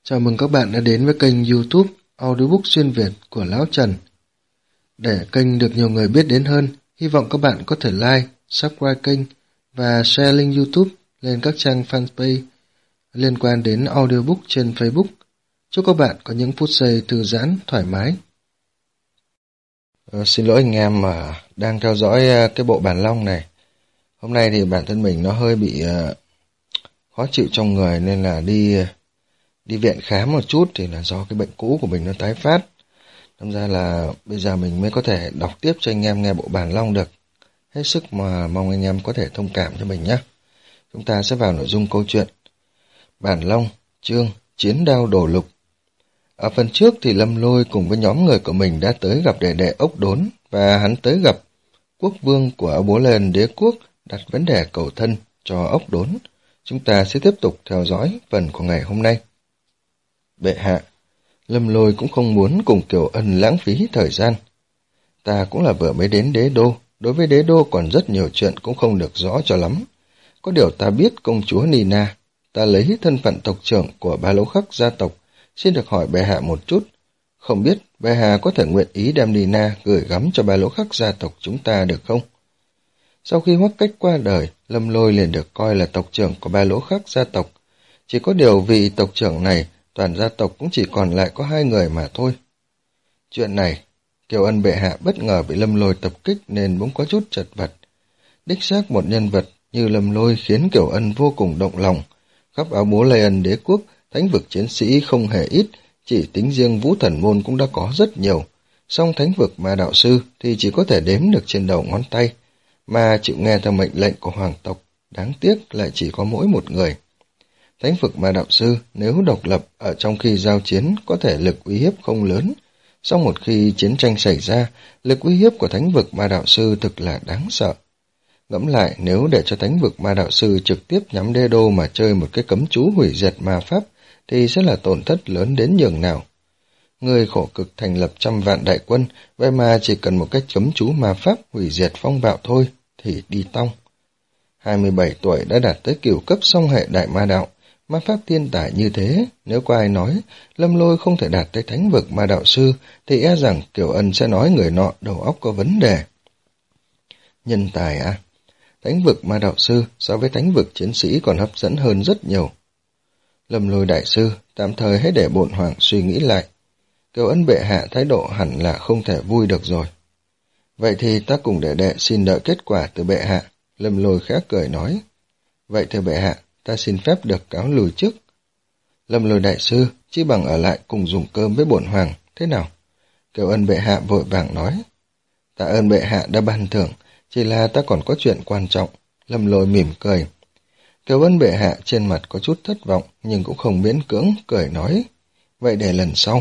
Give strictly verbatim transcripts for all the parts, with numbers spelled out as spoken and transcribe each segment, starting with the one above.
Chào mừng các bạn đã đến với kênh YouTube Audiobook xuyên Việt của Lão Trần. Để kênh được nhiều người biết đến hơn, hy vọng các bạn có thể like, subscribe kênh và share link YouTube lên các trang fanpage liên quan đến audiobook trên Facebook. Chúc các bạn có những phút giây thư giãn, thoải mái. Ờ, xin lỗi anh em mà đang theo dõi cái bộ bản long này. Hôm nay thì bản thân mình nó hơi bị uh, khó chịu trong người nên là đi... Uh, Đi viện khám một chút thì là do cái bệnh cũ của mình nó tái phát. Thật ra là bây giờ mình mới có thể đọc tiếp cho anh em nghe bộ bản long được. Hết sức mà mong anh em có thể thông cảm cho mình nhé. Chúng ta sẽ vào nội dung câu chuyện. Bản long, chương, chiến đao đổ lục. Ở phần trước thì Lâm Lôi cùng với nhóm người của mình đã tới gặp đệ đệ Ốc Đốn và hắn tới gặp quốc vương của Bố Lên Đế Quốc đặt vấn đề cầu thân cho Ốc Đốn. Chúng ta sẽ tiếp tục theo dõi phần của ngày hôm nay. Bệ hạ, Lâm Lôi cũng không muốn cùng Kiều Ân lãng phí thời gian. Ta cũng là vừa mới đến đế đô, đối với đế đô còn rất nhiều chuyện cũng không được rõ cho lắm. Có điều ta biết công chúa Nina, ta lấy thân phận tộc trưởng của Ba Lỗ Khắc gia tộc, xin được hỏi bệ hạ một chút. Không biết bệ hạ có thể nguyện ý đem Nina gửi gắm cho Ba Lỗ Khắc gia tộc chúng ta được không? Sau khi Hoắc Cách qua đời, Lâm Lôi liền được coi là tộc trưởng của Ba Lỗ Khắc gia tộc. Chỉ có điều vị tộc trưởng này, toàn gia tộc cũng chỉ còn lại có hai người mà thôi. Chuyện này, Kiều Ân bệ hạ bất ngờ bị Lâm Lôi tập kích nên cũng có chút chật vật. Đích xác một nhân vật như Lâm Lôi khiến Kiều Ân vô cùng động lòng. Khắp áo bố Lê Ân đế quốc, thánh vực chiến sĩ không hề ít, chỉ tính riêng Vũ Thần Môn cũng đã có rất nhiều. Song thánh vực Ma Đạo Sư thì chỉ có thể đếm được trên đầu ngón tay, mà chịu nghe theo mệnh lệnh của hoàng tộc, đáng tiếc lại chỉ có mỗi một người. Thánh vực Ma Đạo Sư nếu độc lập ở trong khi giao chiến có thể lực uy hiếp không lớn, song một khi chiến tranh xảy ra, lực uy hiếp của thánh vực Ma Đạo Sư thực là đáng sợ. Ngẫm lại, nếu để cho thánh vực Ma Đạo Sư trực tiếp nhắm đế đô mà chơi một cái cấm chú hủy diệt ma pháp thì sẽ là tổn thất lớn đến nhường nào. Người khổ cực thành lập trăm vạn đại quân, vậy mà chỉ cần một cái cấm chú ma pháp hủy diệt phong bạo thôi thì đi tong. hai mươi bảy tuổi đã đạt tới cửu cấp song hệ đại ma đạo. Ma pháp thiên tài như thế, nếu có ai nói Lâm Lôi không thể đạt tới thánh vực Ma Đạo Sư thì e rằng Kiều Ân sẽ nói người nọ đầu óc có vấn đề. Nhân tài à? Thánh vực Ma Đạo Sư so với thánh vực chiến sĩ còn hấp dẫn hơn rất nhiều. Lâm Lôi đại sư, tạm thời hãy để bổn hoàng suy nghĩ lại. Kiều Ân bệ hạ thái độ hẳn là không thể vui được rồi. Vậy thì ta cùng đệ đệ xin đợi kết quả từ bệ hạ. Lâm Lôi khẽ cười nói. Vậy thưa bệ hạ, ta xin phép được cáo lùi trước. Lâm Lôi đại sư, chỉ bằng ở lại cùng dùng cơm với bổn hoàng, thế nào? Kiều Ân bệ hạ vội vàng nói. Tạ ơn bệ hạ đã ban thưởng, chỉ là ta còn có chuyện quan trọng. Lâm Lôi mỉm cười. Kiều Ân bệ hạ trên mặt có chút thất vọng, nhưng cũng không miễn cưỡng, cười nói. Vậy để lần sau.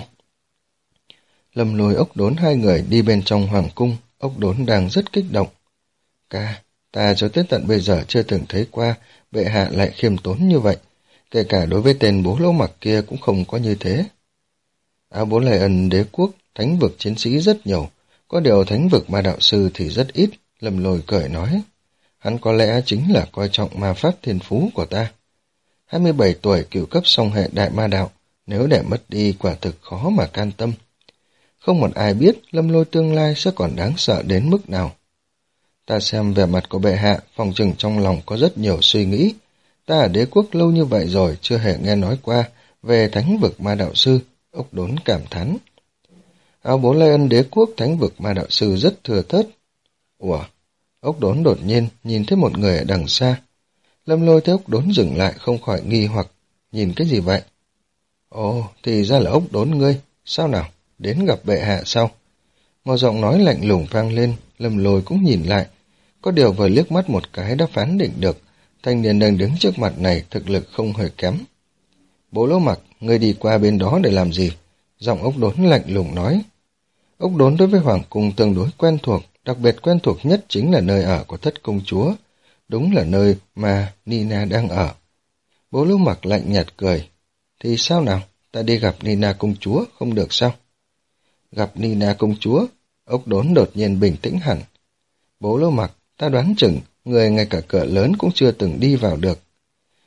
Lâm Lôi Ốc Đốn hai người đi bên trong hoàng cung, Ốc Đốn đang rất kích động. Ca, ta cho tới tận bây giờ chưa từng thấy qua bệ hạ lại khiêm tốn như vậy, kể cả đối với tên Bố Lỗ Mặc kia cũng không có như thế. Áo Bố Lê Ân đế quốc, thánh vực chiến sĩ rất nhiều, có điều thánh vực Ma Đạo Sư thì rất ít. Lâm Lôi cười nói, hắn có lẽ chính là coi trọng ma pháp thiên phú của ta. hai mươi bảy tuổi cửu cấp song hệ đại ma đạo, nếu để mất đi quả thực khó mà can tâm. Không một ai biết Lâm Lôi tương lai sẽ còn đáng sợ đến mức nào. Ta xem vẻ mặt của bệ hạ, phòng chừng trong lòng có rất nhiều suy nghĩ. Ta ở đế quốc lâu như vậy rồi, chưa hề nghe nói qua về thánh vực Ma Đạo Sư. Ốc Đốn cảm thán. Áo Bố Lê Ân đế quốc thánh vực Ma Đạo Sư rất thừa thớt. Ủa? Ốc Đốn đột nhiên nhìn thấy một người ở đằng xa. Lâm Lôi thấy Ốc Đốn dừng lại không khỏi nghi hoặc. Nhìn cái gì vậy? Ồ, thì ra là Ốc Đốn ngươi. Sao nào? Đến gặp bệ hạ sao? Một giọng nói lạnh lùng vang lên. Lâm Lôi cũng nhìn lại. Có điều vừa liếc mắt một cái đã phán định được, thanh niên đang đứng trước mặt này thực lực không hề kém. Bố Lỗ Mặc, ngươi đi qua bên đó để làm gì? Giọng Ốc Đốn lạnh lùng nói. Ốc Đốn đối với hoàng cung tương đối quen thuộc, đặc biệt quen thuộc nhất chính là nơi ở của thất công chúa. Đúng là nơi mà Nina đang ở. Bố Lỗ Mặc lạnh nhạt cười. Thì sao nào? Ta đi gặp Nina công chúa, không được sao? Gặp Nina công chúa? Ốc Đốn đột nhiên bình tĩnh hẳn. Bố Lỗ Mặc, ta đoán chừng người ngay cả cửa lớn cũng chưa từng đi vào được.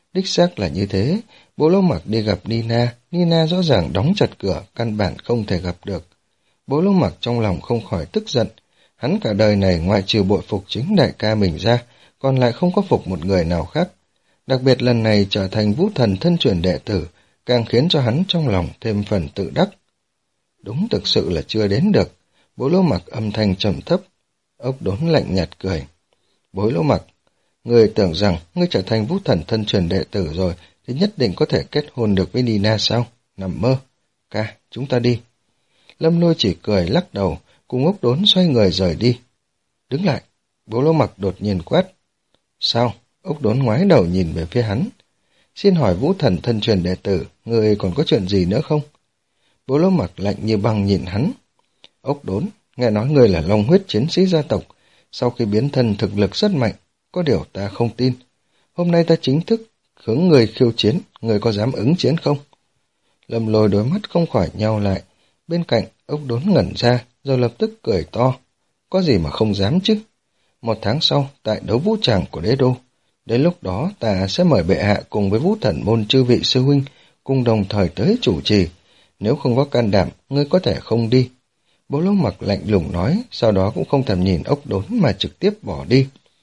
Đích xác là như thế, Bố Lỗ Mặc đi gặp Nina, Nina rõ ràng đóng chặt cửa, căn bản không thể gặp được. Bố Lỗ Mặc trong lòng không khỏi tức giận, hắn cả đời này ngoại trừ bội phục chính đại ca mình ra, còn lại không có phục một người nào khác. Đặc biệt lần này trở thành Vũ Thần thân truyền đệ tử, càng khiến cho hắn trong lòng thêm phần tự đắc. Đúng thực sự là chưa đến được, Bố Lỗ Mặc âm thanh trầm thấp. Ốc Đốn lạnh nhạt cười. Bố Lỗ Mặc, ngươi tưởng rằng ngươi trở thành Vũ Thần thân truyền đệ tử rồi thì nhất định có thể kết hôn được với Nina sao? Nằm mơ. Ca, chúng ta đi. Lâm Lôi chỉ cười lắc đầu, cùng Ốc Đốn xoay người rời đi. Đứng lại, Bố Lỗ Mặc đột nhiên quát. Sao? Ốc Đốn ngoái đầu nhìn về phía hắn. Xin hỏi Vũ Thần thân truyền đệ tử, ngươi còn có chuyện gì nữa không? Bố Lỗ Mặc lạnh như băng nhìn hắn. Ốc Đốn, nghe nói ngươi là long huyết chiến sĩ gia tộc, sau khi biến thân thực lực rất mạnh, có điều ta không tin. Hôm nay ta chính thức hướng người khiêu chiến, người có dám ứng chiến không? Lâm Lôi đôi mắt không khỏi nheo lại, bên cạnh Ốc Đốn ngẩn ra, rồi lập tức cười to. Có gì mà không dám chứ? Một tháng sau, tại đấu vũ tràng của đế đô, đến lúc đó ta sẽ mời bệ hạ cùng với Vũ Thần môn chư vị sư huynh, cùng đồng thời tới chủ trì. Nếu không có can đảm, ngươi có thể không đi. Bố Lỗ Mặc lạnh lùng nói, sau đó cũng không thèm nhìn Ốc Đốn mà trực tiếp bỏ đi.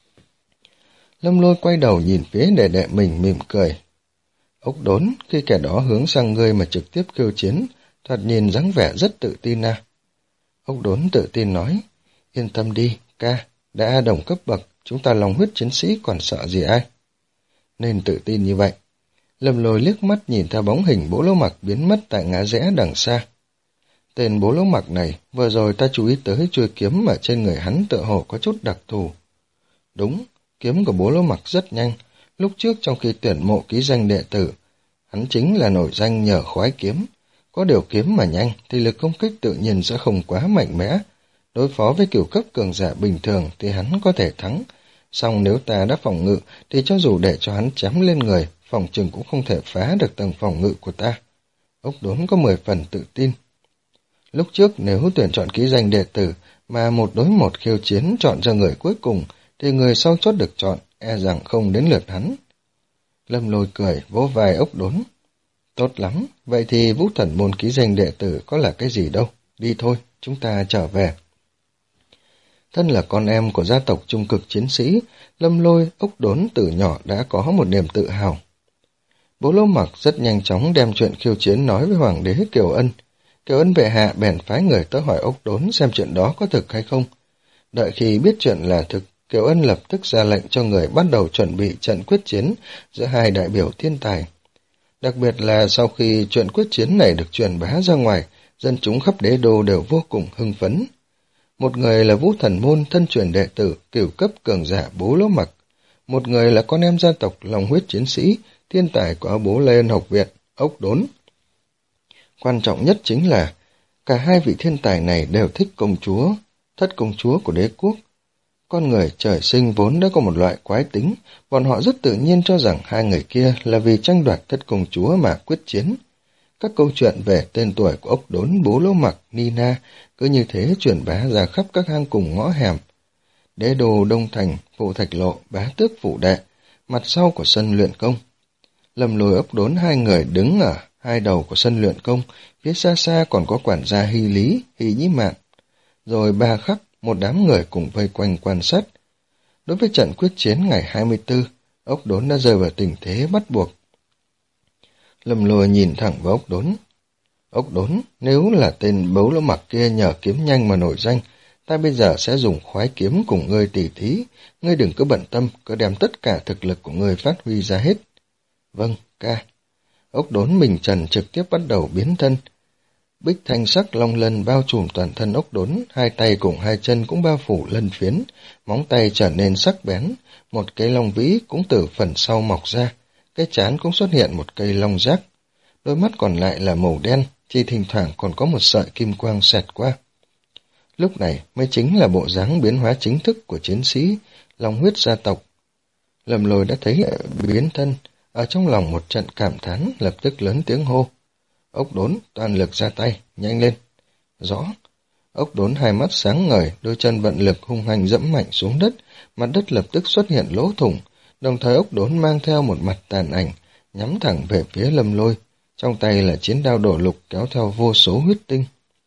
Lâm Lôi quay đầu nhìn phía đệ đệ mình mỉm cười. Ốc Đốn, khi kẻ đó hướng sang ngươi mà trực tiếp khiêu chiến, thoạt nhìn dáng vẻ rất tự tin à. Ốc Đốn tự tin nói, yên tâm đi, ca, đã đồng cấp bậc, chúng ta lòng huyết chiến sĩ còn sợ gì ai. Nên tự tin như vậy. Lâm Lôi liếc mắt nhìn theo bóng hình Bố Lỗ Mặc biến mất tại ngã rẽ đằng xa. Tên Bố Lỗ Mặc này, vừa rồi ta chú ý tới chuôi kiếm ở trên người hắn tựa hồ có chút đặc thù. Đúng, kiếm của Bố Lỗ Mặc rất nhanh, lúc trước trong khi tuyển mộ ký danh đệ tử, hắn chính là nổi danh nhờ khoái kiếm. Có điều kiếm mà nhanh thì lực công kích tự nhiên sẽ không quá mạnh mẽ. Đối phó với kiểu cấp cường giả bình thường thì hắn có thể thắng, song nếu ta đã phòng ngự thì cho dù để cho hắn chém lên người, phòng chừng cũng không thể phá được tầng phòng ngự của ta. Ốc Đốn có mười phần tự tin. Lúc trước nếu tuyển chọn ký danh đệ tử mà một đối một khiêu chiến chọn ra người cuối cùng thì người sau chốt được chọn e rằng không đến lượt hắn. Lâm Lôi cười vỗ vai Ốc Đốn. Tốt lắm, vậy thì Vũ Thần môn ký danh đệ tử có là cái gì đâu, đi thôi, chúng ta trở về. Thân là con em của gia tộc trung cực chiến sĩ, Lâm Lôi, Ốc Đốn từ nhỏ đã có một niềm tự hào. Bố Lỗ Mặc rất nhanh chóng đem chuyện khiêu chiến nói với Hoàng đế Kiều Ân. Kiều Ân bệ hạ bèn phái người tới hỏi Ốc Đốn xem chuyện đó có thực hay không. Đợi khi biết chuyện là thực, Kiều Ân lập tức ra lệnh cho người bắt đầu chuẩn bị trận quyết chiến giữa hai đại biểu thiên tài. Đặc biệt là sau khi chuyện quyết chiến này được truyền bá ra ngoài, dân chúng khắp đế đô đều vô cùng hưng phấn. Một người là Vũ Thần môn thân truyền đệ tử cửu cấp cường giả Bố Lỗ Mặc, một người là con em gia tộc lòng huyết chiến sĩ, thiên tài của Bố Lê Ân học viện, Ốc Đốn. Quan trọng nhất chính là cả hai vị thiên tài này đều thích công chúa, thất công chúa của đế quốc. Con người trời sinh vốn đã có một loại quái tính, bọn họ rất tự nhiên cho rằng hai người kia là vì tranh đoạt thất công chúa mà quyết chiến. Các câu chuyện về tên tuổi của Ốc Đốn, Bố Lỗ Mặc, Nina cứ như thế truyền bá ra khắp các hang cùng ngõ hẻm. Đế đô Đông Thành, Phủ Thạch Lộ, Bá Tước Phủ Đệ, mặt sau của sân luyện công. Lâm Lôi, Ốc Đốn hai người đứng ở hai đầu của sân luyện công, phía xa xa còn có quản gia Hy Lý, Hy Nhĩ Mạn. Rồi ba khắc, một đám người cùng vây quanh quan sát. Đối với trận quyết chiến ngày hai mươi tư, Ốc Đốn đã rơi vào tình thế bắt buộc. Lâm Lôi nhìn thẳng vào Ốc Đốn. Ốc Đốn, nếu là tên Bố Lỗ Mặc kia nhờ kiếm nhanh mà nổi danh, ta bây giờ sẽ dùng khoái kiếm cùng ngươi tỉ thí, ngươi đừng cứ bận tâm, cứ đem tất cả thực lực của ngươi phát huy ra hết. Vâng, ca. Ốc Đốn mình trần trực tiếp bắt đầu biến thân. Bích thanh sắc long lân bao trùm toàn thân Ốc Đốn, hai tay cùng hai chân cũng bao phủ lân phiến, móng tay trở nên sắc bén, một cây long vĩ cũng từ phần sau mọc ra, cái trán cũng xuất hiện một cây long giác. Đôi mắt còn lại là màu đen, chỉ thỉnh thoảng còn có một sợi kim quang xẹt qua. Lúc này mới chính là bộ dáng biến hóa chính thức của chiến sĩ long huyết gia tộc. Lâm Lôi đã thấy biến thân, ở trong lòng một trận cảm thán, lập tức lớn tiếng hô. Ốc Đốn, toàn lực ra tay, nhanh lên. Rõ. Ốc Đốn hai mắt sáng ngời, đôi chân vận lực hung hành dẫm mạnh xuống đất, mặt đất lập tức xuất hiện lỗ thủng, đồng thời Ốc Đốn mang theo một mặt tàn ảnh, nhắm thẳng về phía Lâm Lôi, trong tay là chiến đao đổ lục kéo theo vô số huyết tinh.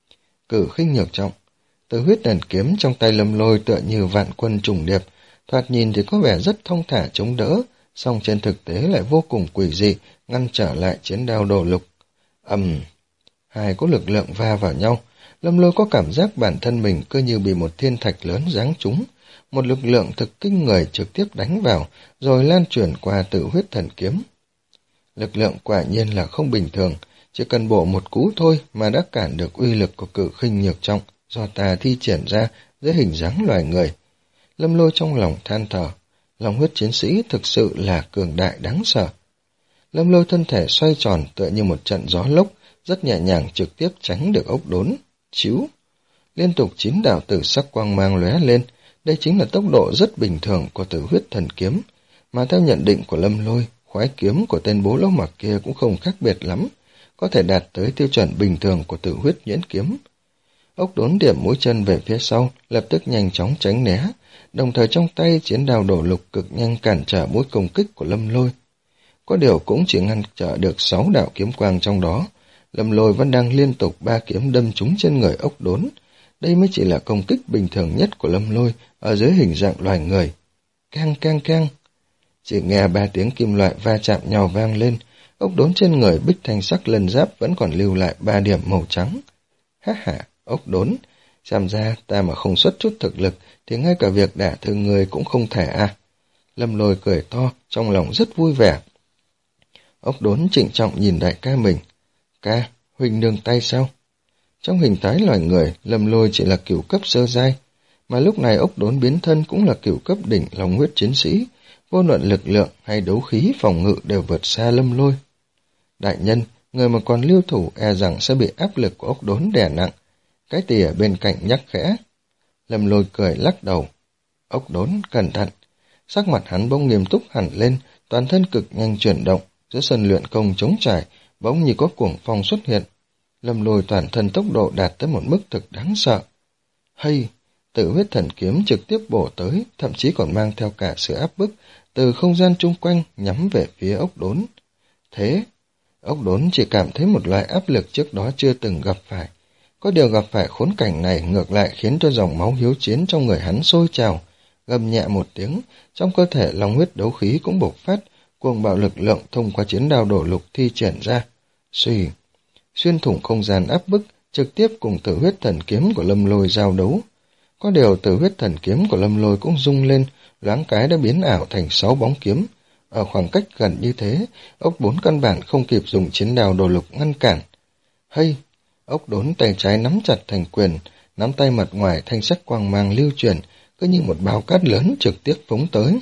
Cử khinh nhược trọng, từ huyết đàn kiếm trong tay Lâm Lôi tựa như vạn quân trùng điệp, thoạt nhìn thì có vẻ rất thông thả chống đỡ, song trên thực tế lại vô cùng quỷ dị, ngăn trở lại chiến đao đổ lục. Ầm, hai có lực lượng va vào nhau, Lâm Lôi có cảm giác bản thân mình cứ như bị một thiên thạch lớn giáng trúng, một lực lượng thực kinh người trực tiếp đánh vào, rồi lan truyền qua Tử Huyết Thần Kiếm. Lực lượng quả nhiên là không bình thường, chỉ cần bổ một cú thôi mà đã cản được uy lực của Cử khinh nhược trọng do ta thi triển ra dưới hình dáng loài người. Lâm Lôi trong lòng than thở, lòng huyết chiến sĩ thực sự là cường đại đáng sợ. Lâm Lôi thân thể xoay tròn tựa như một trận gió lốc, rất nhẹ nhàng trực tiếp tránh được ốc đốn. Chíu, liên tục chín đạo tử sắc quang mang lóe lên, đây chính là tốc độ rất bình thường của Tử Huyết Thần Kiếm, mà theo nhận định của Lâm Lôi, khoái kiếm của tên bố lỗ mặc kia cũng không khác biệt lắm, có thể đạt tới tiêu chuẩn bình thường của Tử Huyết Nhuyễn Kiếm. Ốc đốn điểm mũi chân về phía sau, lập tức nhanh chóng tránh né, đồng thời trong tay chiến đao đổ lục cực nhanh cản trở mũi công kích của Lâm Lôi. Có điều cũng chỉ ngăn trở được sáu đạo kiếm quang trong đó, Lâm Lôi vẫn đang liên tục ba kiếm đâm trúng trên người ốc đốn. Đây mới chỉ là công kích bình thường nhất của Lâm Lôi ở dưới hình dạng loài người. Keng keng keng, chỉ nghe ba tiếng kim loại va chạm nhau vang lên, ốc đốn trên người bích thanh sắc lân giáp vẫn còn lưu lại ba điểm màu trắng. Ha ha, ốc đốn, xem ra ta mà không xuất chút thực lực thì ngay cả việc đả thương người cũng không thể à. Lâm Lôi cười to, trong lòng rất vui vẻ. Ốc đốn trịnh trọng nhìn đại ca mình. Ca, huynh nương tay sao? Trong hình thái loài người, Lâm Lôi chỉ là cửu cấp sơ giai, mà lúc này ốc đốn biến thân cũng là cửu cấp đỉnh lòng huyết chiến sĩ, vô luận lực lượng hay đấu khí phòng ngự đều vượt xa Lâm Lôi. Đại nhân, người mà còn lưu thủ e rằng sẽ bị áp lực của ốc đốn đè nặng. Cái tì ở bên cạnh nhắc khẽ. Lâm Lôi cười lắc đầu. Ốc đốn cẩn thận. Sắc mặt hắn bỗng nghiêm túc hẳn lên, toàn thân cực nhanh chuyển động, giữa sân luyện công trống trải, bỗng như có cuồng phong xuất hiện. Lâm Lôi toàn thân tốc độ đạt tới một mức thực đáng sợ. Hay, Tử Huyết Thần Kiếm trực tiếp bổ tới, thậm chí còn mang theo cả sự áp bức từ không gian chung quanh nhắm về phía ốc đốn. Thế, ốc đốn chỉ cảm thấy một loại áp lực trước đó chưa từng gặp phải. Có điều gặp phải khốn cảnh này ngược lại khiến cho dòng máu hiếu chiến trong người hắn sôi trào, gầm nhẹ một tiếng, trong cơ thể long huyết đấu khí cũng bộc phát, cuồng bạo lực lượng thông qua chiến đao đổ lục thi triển ra. Suy, xuyên thủng không gian áp bức, trực tiếp cùng Tử Huyết Thần Kiếm của Lâm Lôi giao đấu. Có điều Tử Huyết Thần Kiếm của Lâm Lôi cũng rung lên, loáng cái đã biến ảo thành sáu bóng kiếm. Ở khoảng cách gần như thế, ốc bốn căn bản không kịp dùng chiến đao đổ lục ngăn cản. Hay, ốc đốn tay trái nắm chặt thành quyền, nắm tay mặt ngoài thanh sắc quang mang lưu chuyển, cứ như một bao cát lớn trực tiếp phóng tới.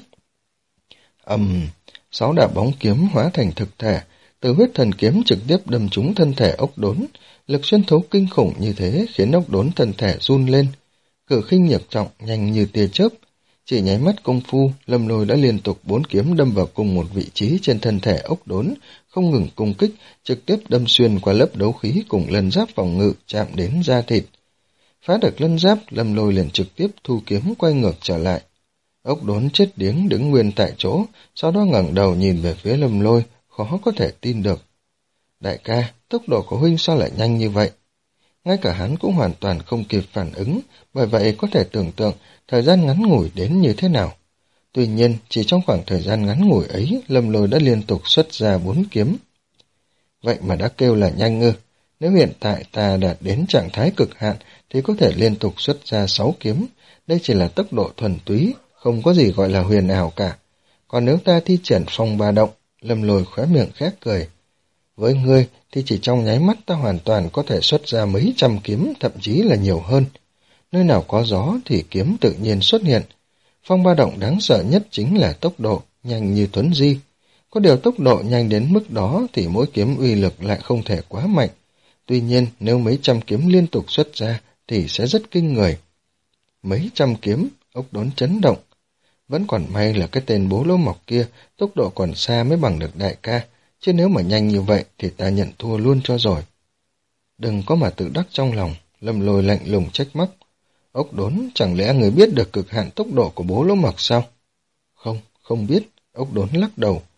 Ầm, um, sáu đạo bóng kiếm hóa thành thực thể, Tử Huyết Thần Kiếm trực tiếp đâm trúng thân thể ốc đốn, lực xuyên thấu kinh khủng như thế khiến ốc đốn thân thể run lên. Cử khinh nhược trọng nhanh như tia chớp, chỉ nháy mắt công phu, Lâm Lôi đã liên tục bốn kiếm đâm vào cùng một vị trí trên thân thể ốc đốn, không ngừng công kích, trực tiếp đâm xuyên qua lớp đấu khí cùng lân giáp phòng ngự chạm đến da thịt. Phá được lân giáp, Lâm Lôi liền trực tiếp thu kiếm quay ngược trở lại. Ốc đốn chết điếng đứng nguyên tại chỗ, sau đó ngẩng đầu nhìn về phía Lâm Lôi, khó có thể tin được. Đại ca, tốc độ của huynh sao lại nhanh như vậy? Ngay cả hắn cũng hoàn toàn không kịp phản ứng, bởi vậy có thể tưởng tượng thời gian ngắn ngủi đến như thế nào. Tuy nhiên, chỉ trong khoảng thời gian ngắn ngủi ấy, Lâm Lôi đã liên tục xuất ra bốn kiếm. Vậy mà đã kêu là nhanh ư? Nếu hiện tại ta đạt đến trạng thái cực hạn, thì có thể liên tục xuất ra sáu kiếm. Đây chỉ là tốc độ thuần túy, không có gì gọi là huyền ảo cả. Còn nếu ta thi triển phong ba động, Lâm Lôi khóe miệng khét cười. Với ngươi thì chỉ trong nháy mắt ta hoàn toàn có thể xuất ra mấy trăm kiếm, thậm chí là nhiều hơn. Nơi nào có gió thì kiếm tự nhiên xuất hiện. Phong ba động đáng sợ nhất chính là tốc độ, nhanh như thuấn di. Có điều tốc độ nhanh đến mức đó thì mỗi kiếm uy lực lại không thể quá mạnh. Tuy nhiên nếu mấy trăm kiếm liên tục xuất ra thì sẽ rất kinh người. Mấy trăm kiếm, ốc đốn chấn động. Vẫn còn may là cái tên bố lỗ mọc kia tốc độ còn xa mới bằng được đại ca, chứ nếu mà nhanh như vậy thì ta nhận thua luôn cho rồi. Đừng có mà tự đắc trong lòng, Lâm Lôi lạnh lùng trách móc. Ốc đốn, chẳng lẽ người biết được cực hạn tốc độ của bố lỗ mọc sao? Không, không biết, ốc đốn lắc đầu.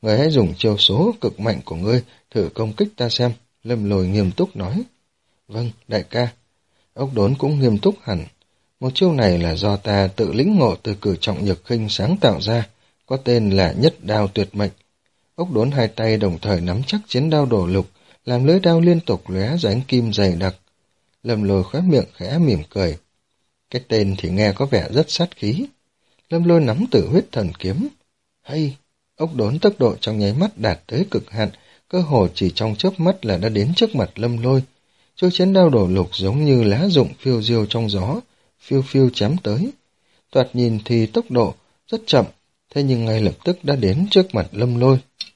Người hãy dùng chiêu số cực mạnh của ngươi thử công kích ta xem, Lâm Lôi nghiêm túc nói. Vâng, đại ca. Ốc Đốn cũng nghiêm túc hẳn. Một chiêu này là do ta tự lĩnh ngộ từ cử trọng nhược khinh sáng tạo ra, có tên là nhất đao tuyệt mệnh. Ốc Đốn hai tay đồng thời nắm chắc chiến đao đổ lục, làm lưỡi đao liên tục lóe ra ánh kim dày đặc. Lâm Lôi khóe miệng khẽ mỉm cười. Cái tên thì nghe có vẻ rất sát khí. Lâm Lôi nắm Tử Huyết Thần Kiếm. Hay! Ốc Đốn tốc độ trong nháy mắt đạt tới cực hạn, cơ hồ chỉ trong chớp mắt là đã đến trước mặt Lâm Lôi. Chuôi chiến đao đổ lục giống như lá rụng phiêu diêu trong gió, phiêu phiêu chém tới. Thoạt nhìn thì tốc độ rất chậm, thế nhưng ngay lập tức đã đến trước mặt Lâm Lôi.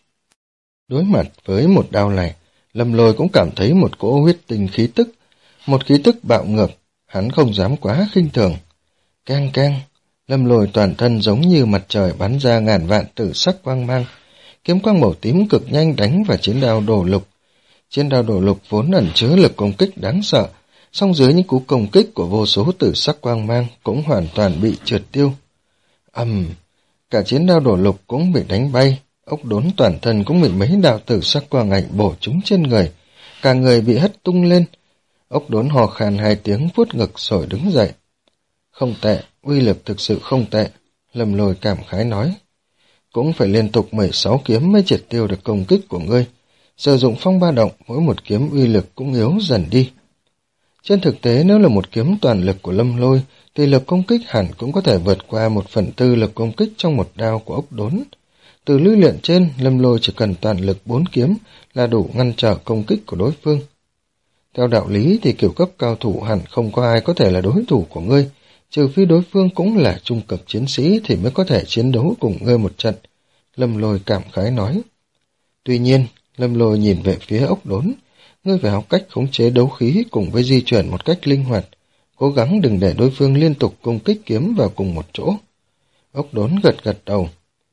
Đối mặt với một đao này, Lâm Lôi cũng cảm thấy một cỗ huyết tinh khí tức, một khí tức bạo ngược, hắn không dám quá khinh thường. Keng keng, Lâm Lôi toàn thân giống như mặt trời bắn ra ngàn vạn tử sắc quang mang, kiếm quang màu tím cực nhanh đánh vào chiến đao đổ lục. Chiến đao đổ lục vốn ẩn chứa lực công kích đáng sợ, song dưới những cú công kích của vô số tử sắc quang mang cũng hoàn toàn bị trượt tiêu. Ầm, um, cả chiến đao đổ lục cũng bị đánh bay, Ốc Đốn toàn thân cũng bị mấy đạo tử sắc quang ảnh bổ trúng trên người, cả người bị hất tung lên. Ốc Đốn hò khan hai tiếng vuốt ngực rồi đứng dậy. Không tệ, uy lực thực sự không tệ, Lâm Lôi cảm khái nói. Cũng phải liên tục mười sáu kiếm mới triệt tiêu được công kích của ngươi. Sử dụng phong ba động, mỗi một kiếm uy lực cũng yếu dần đi. Trên thực tế, nếu là một kiếm toàn lực của Lâm Lôi, thì lực công kích hẳn cũng có thể vượt qua một phần tư lực công kích trong một đao của Ốc Đốn. Từ lưu luyện trên, Lâm Lôi chỉ cần toàn lực bốn kiếm là đủ ngăn trở công kích của đối phương. Theo đạo lý thì kiểu cấp cao thủ hẳn không có ai có thể là đối thủ của ngươi, trừ phi đối phương cũng là trung cấp chiến sĩ thì mới có thể chiến đấu cùng ngươi một trận, Lâm Lôi cảm khái nói. Tuy nhiên, Lâm Lôi nhìn về phía Ốc Đốn, ngươi phải học cách khống chế đấu khí cùng với di chuyển một cách linh hoạt, cố gắng đừng để đối phương liên tục công kích kiếm vào cùng một chỗ. Ốc Đốn gật gật đầu.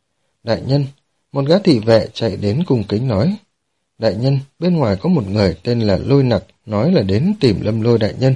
Đại nhân, một gã thị vệ chạy đến cung kính nói. Đại nhân, bên ngoài có một người tên là Lôi Nặc, nói là đến tìm Lâm Lôi đại nhân.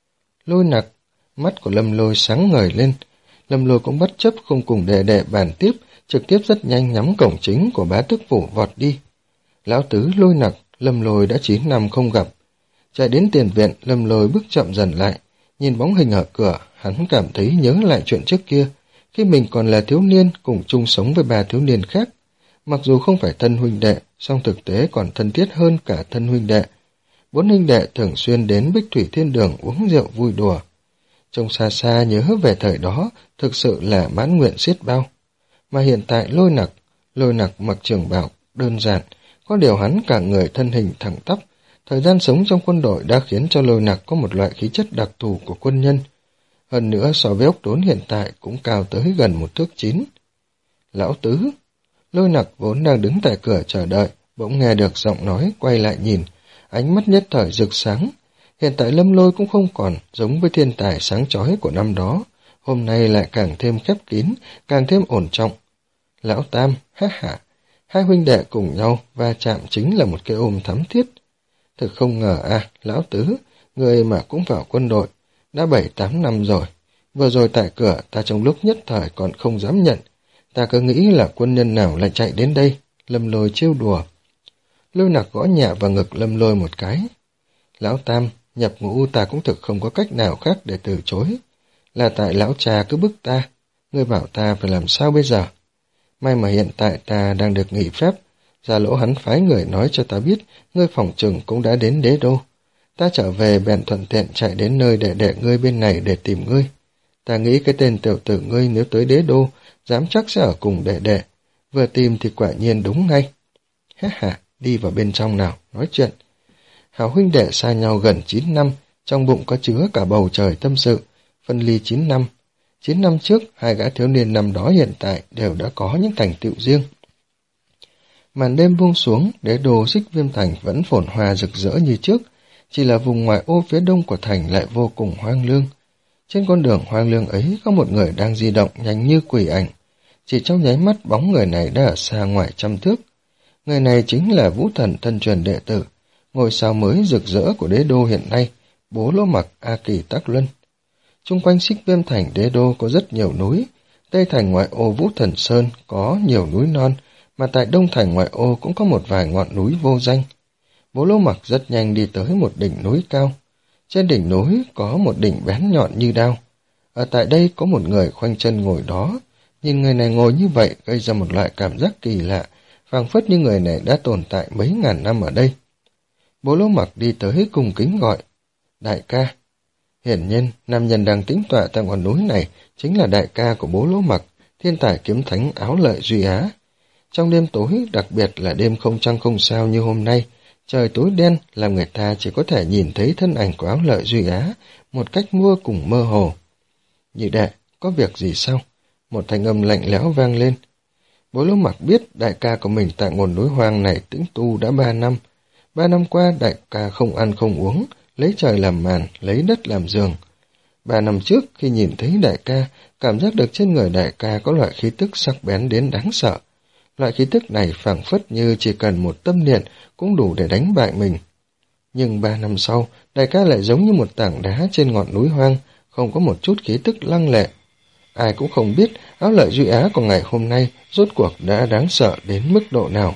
Lôi Nặc, mắt của Lâm Lôi sáng ngời lên. Lâm Lôi cũng bất chấp không cùng đệ đệ bàn tiếp, trực tiếp rất nhanh nhắm cổng chính của bá tước phủ vọt đi. Lão tứ Lôi Nặc, Lâm Lôi đã chín năm không gặp. Chạy đến tiền viện, Lâm Lôi bước chậm dần lại, nhìn bóng hình ở cửa, hắn cảm thấy nhớ lại chuyện trước kia, khi mình còn là thiếu niên cùng chung sống với ba thiếu niên khác. Mặc dù không phải thân huynh đệ, song thực tế còn thân thiết hơn cả thân huynh đệ. Bốn huynh đệ thường xuyên đến Bích Thủy Thiên Đường uống rượu vui đùa. Trông xa xa nhớ về thời đó, thực sự là mãn nguyện xiết bao. Mà hiện tại Lôi Nặc, Lôi Nặc mặc trường bào đơn giản, có điều hắn cả người thân hình thẳng tắp. Thời gian sống trong quân đội đã khiến cho Lôi Nặc có một loại khí chất đặc thù của quân nhân. Hơn nữa so với Ốc Đốn hiện tại cũng cao tới gần một thước chín. Lão tứ, Lôi Nặc vốn đang đứng tại cửa chờ đợi, bỗng nghe được giọng nói, quay lại nhìn, ánh mắt nhất thời rực sáng. Hiện tại Lâm Lôi cũng không còn giống với thiên tài sáng chói của năm đó, hôm nay lại càng thêm khép kín, càng thêm ổn trọng. Lão Tam, ha ha, hai huynh đệ cùng nhau va chạm chính là một cái ôm thắm thiết. Thực không ngờ à, lão tứ, người mà cũng vào quân đội, đã bảy tám năm rồi. Vừa rồi tại cửa ta trong lúc nhất thời còn không dám nhận, ta cứ nghĩ là quân nhân nào lại chạy đến đây, Lâm Lôi trêu đùa. Lôi Nặc gõ nhẹ vào ngực Lâm Lôi một cái. Lão Tam, nhập ngũ ta cũng thực không có cách nào khác để từ chối. Là tại lão cha cứ bức ta, ngươi bảo ta phải làm sao bây giờ? May mà hiện tại ta đang được nghỉ phép, Gia Lỗ hắn phái người nói cho ta biết, ngươi phòng trừng cũng đã đến Đế Đô. Ta trở về bèn thuận tiện chạy đến nơi để đệ ngươi bên này để tìm ngươi. Ta nghĩ cái tên tiểu tử ngươi nếu tới Đế Đô, dám chắc sẽ ở cùng đệ đệ. Vừa tìm thì quả nhiên đúng ngay. Ha ha, đi vào bên trong nào, nói chuyện. Hảo huynh đệ xa nhau gần chín năm, trong bụng có chứa cả bầu trời tâm sự, phân ly chín năm. Chín năm trước, hai gã thiếu niên năm đó hiện tại đều đã có những thành tựu riêng. Màn đêm buông xuống, Đế Đô Xích Viêm Thành vẫn phồn hoa rực rỡ như trước, chỉ là vùng ngoại ô phía đông của thành lại vô cùng hoang lương. Trên con đường hoang lương ấy có một người đang di động nhanh như quỷ ảnh. Chỉ trong nháy mắt bóng người này đã ở xa ngoài trăm thước. Người này chính là Vũ Thần thân truyền đệ tử, ngôi sao mới rực rỡ của Đế Đô hiện nay, Bố Lỗ Mặc A Kỳ Tắc Luân. Trung quanh Xích Viêm Thành Đế Đô có rất nhiều núi, Tây thành ngoại ô Vũ Thần Sơn có nhiều núi non, mà tại Đông Thành ngoại ô cũng có một vài ngọn núi vô danh. Bố Lỗ Mặc rất nhanh đi tới một đỉnh núi cao. Trên đỉnh núi có một đỉnh bén nhọn như đao. Ở tại đây có một người khoanh chân ngồi đó. Nhìn người này ngồi như vậy gây ra một loại cảm giác kỳ lạ, phảng phất như người này đã tồn tại mấy ngàn năm ở đây. Bố Lỗ Mặc đi tới cung kính gọi, đại ca. Hiển nhiên, nam nhân đang tĩnh tọa tại ngọn núi này chính là đại ca của Bố Lỗ Mặc, thiên tài kiếm thánh Áo Lợi Duy Á. Trong đêm tối, đặc biệt là đêm không trăng không sao như hôm nay, trời tối đen làm người ta chỉ có thể nhìn thấy thân ảnh của Áo Lợi Duy Á một cách vô cùng mơ hồ. Nhị đệ, có việc gì sao? Một thanh âm lạnh lẽo vang lên. Bố Lỗ Mặc biết đại ca của mình tại ngọn núi hoang này tĩnh tu đã ba năm. Ba năm qua đại ca không ăn không uống, lấy trời làm màn, lấy đất làm giường. Ba năm trước khi nhìn thấy đại ca, cảm giác được trên người đại ca có loại khí tức sắc bén đến đáng sợ. Loại khí tức này phảng phất như chỉ cần một tâm niệm cũng đủ để đánh bại mình. Nhưng ba năm sau, đại ca lại giống như một tảng đá trên ngọn núi hoang, không có một chút khí tức lăng lệ. Ai cũng không biết Áo Lợi Duy Á của ngày hôm nay rốt cuộc đã đáng sợ đến mức độ nào.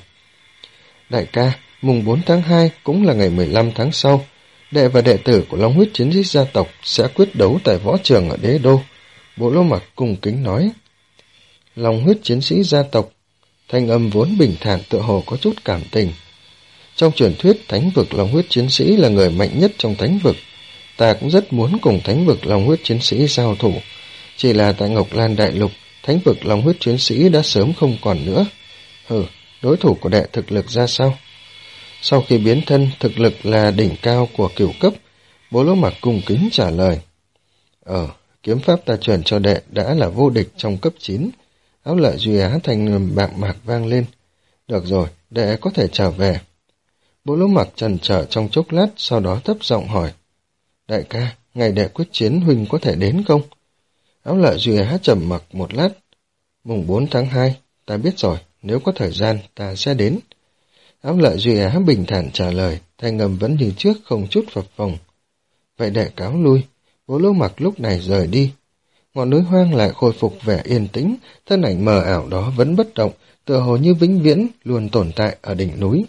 Đại ca, mùng bốn tháng hai cũng là ngày mười lăm tháng sau, đệ và đệ tử của Long Huyết Chiến Sĩ gia tộc sẽ quyết đấu tại võ trường ở Đế Đô. Bố Lỗ Mặc cung kính nói. Long Huyết Chiến Sĩ gia tộc, thanh âm vốn bình thản tựa hồ có chút cảm tình. Trong truyền thuyết, thánh vực Long Huyết Chiến Sĩ là người mạnh nhất trong thánh vực. Ta cũng rất muốn cùng thánh vực Long Huyết Chiến Sĩ giao thủ. Chỉ là tại Ngọc Lan Đại Lục, thánh vực Long Huyết Chiến Sĩ đã sớm không còn nữa. Hừ, đối thủ của đệ thực lực ra sao? Sau khi biến thân, thực lực là đỉnh cao của cửu cấp. Bố Lỗ Mặc cung kính trả lời. Ờ, kiếm pháp ta truyền cho đệ đã là vô địch trong cấp chín. Áo Lợi Duy Á thành ngầm bạc mạc vang lên. Được rồi, đệ có thể trở về. Bố Lỗ Mặc chần chờ trong chốc lát, sau đó thấp giọng hỏi. Đại ca, ngày đệ quyết chiến huynh có thể đến không? Áo Lợi Duy Á trầm mặc một lát. Mùng bốn tháng hai, ta biết rồi, nếu có thời gian ta sẽ đến. Áo Lợi Duy Á bình thản trả lời, thanh ngầm vẫn như trước không chút phập phồng. Vậy đệ cáo lui, Bố Lỗ Mặc lúc này rời đi. Ngọn núi hoang lại khôi phục vẻ yên tĩnh, thân ảnh mờ ảo đó vẫn bất động, tựa hồ như vĩnh viễn luôn tồn tại ở đỉnh núi.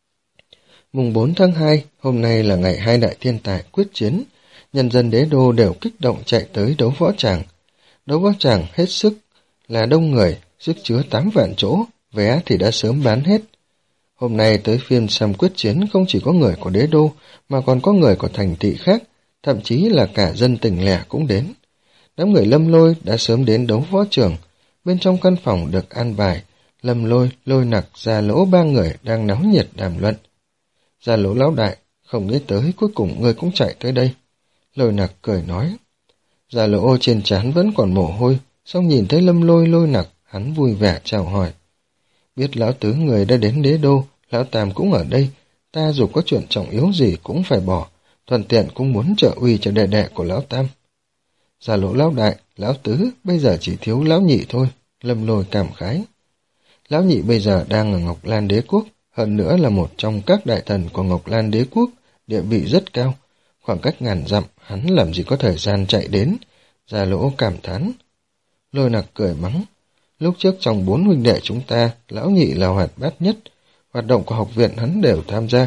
Mùng bốn tháng hai, hôm nay là ngày hai đại thiên tài quyết chiến, nhân dân Đế Đô đều kích động chạy tới đấu võ tràng. Đấu võ tràng hết sức là đông người, sức chứa tám vạn chỗ, vé thì đã sớm bán hết. Hôm nay tới phiên xem quyết chiến không chỉ có người của Đế Đô, mà còn có người của thành thị khác, thậm chí là cả dân tỉnh lẻ cũng đến. Đám người Lâm Lôi đã sớm đến đấu võ trường. Bên trong căn phòng được an bài, Lâm Lôi, Lôi Nặc, Gia Lỗ ba người đang náo nhiệt đàm luận. Gia Lỗ lão đại, không nghĩ tới cuối cùng ngươi cũng chạy tới đây. Lôi Nặc cười nói. Gia Lỗ trên trán vẫn còn mồ hôi, xong nhìn thấy Lâm Lôi, Lôi Nặc, hắn vui vẻ chào hỏi. Biết lão tứ người đã đến Đế Đô, lão Tam cũng ở đây, ta dù có chuyện trọng yếu gì cũng phải bỏ, thuận tiện cũng muốn trợ uy cho đệ đệ của lão Tam. Gia Lỗ lão đại, lão tứ, bây giờ chỉ thiếu lão nhị thôi, Lâm Lôi cảm khái. Lão nhị bây giờ đang ở Ngọc Lan Đế Quốc, hơn nữa là một trong các đại thần của Ngọc Lan Đế Quốc, địa vị rất cao, khoảng cách ngàn dặm, hắn làm gì có thời gian chạy đến. Gia Lỗ cảm thán. Lôi Nặc cười mắng. Lúc trước trong bốn huynh đệ chúng ta, lão nhị là hoạt bát nhất, hoạt động của học viện hắn đều tham gia.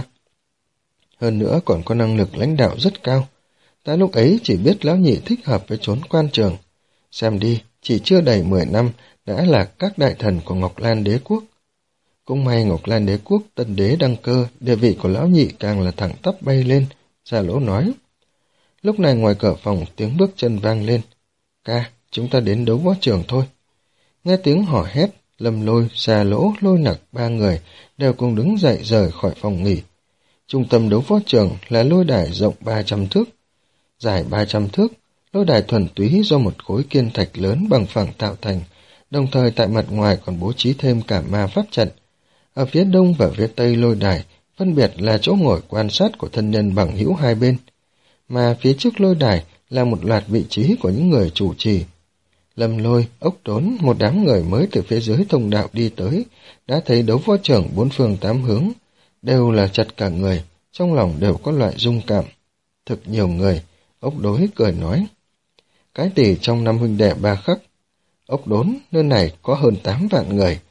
Hơn nữa còn có năng lực lãnh đạo rất cao. Ta lúc ấy chỉ biết lão nhị thích hợp với chốn quan trường. Xem đi, chỉ chưa đầy mười năm đã là các đại thần của Ngọc Lan Đế Quốc. Cũng may Ngọc Lan Đế Quốc tân đế đăng cơ, địa vị của lão nhị càng là thẳng tắp bay lên, Gia Lỗ nói. Lúc này ngoài cửa phòng tiếng bước chân vang lên. Ca, chúng ta đến đấu võ trường thôi. Nghe tiếng hò hét, Lâm Lôi, Gia Lỗ, Lôi Nặc ba người đều cùng đứng dậy rời khỏi phòng nghỉ. Trung tâm đấu võ trường là lôi đài rộng ba trăm thước. Dài ba trăm thước, lôi đài thuần túy do một khối kiên thạch lớn bằng phẳng tạo thành, đồng thời tại mặt ngoài còn bố trí thêm cả ma pháp trận. Ở phía đông và phía tây lôi đài, phân biệt là chỗ ngồi quan sát của thân nhân bằng hữu hai bên, mà phía trước lôi đài là một loạt vị trí của những người chủ trì. Lâm Lôi, Ốc Đốn, một đám người mới từ phía dưới thông đạo đi tới, đã thấy đấu võ trường bốn phương tám hướng, đều là chật cả người, trong lòng đều có loại rung cảm. Thực nhiều người, Ốc Đối cười nói. Cái tỷ trong năm huynh đệ ba khắc. Ốc Đốn, nơi này có hơn tám vạn người.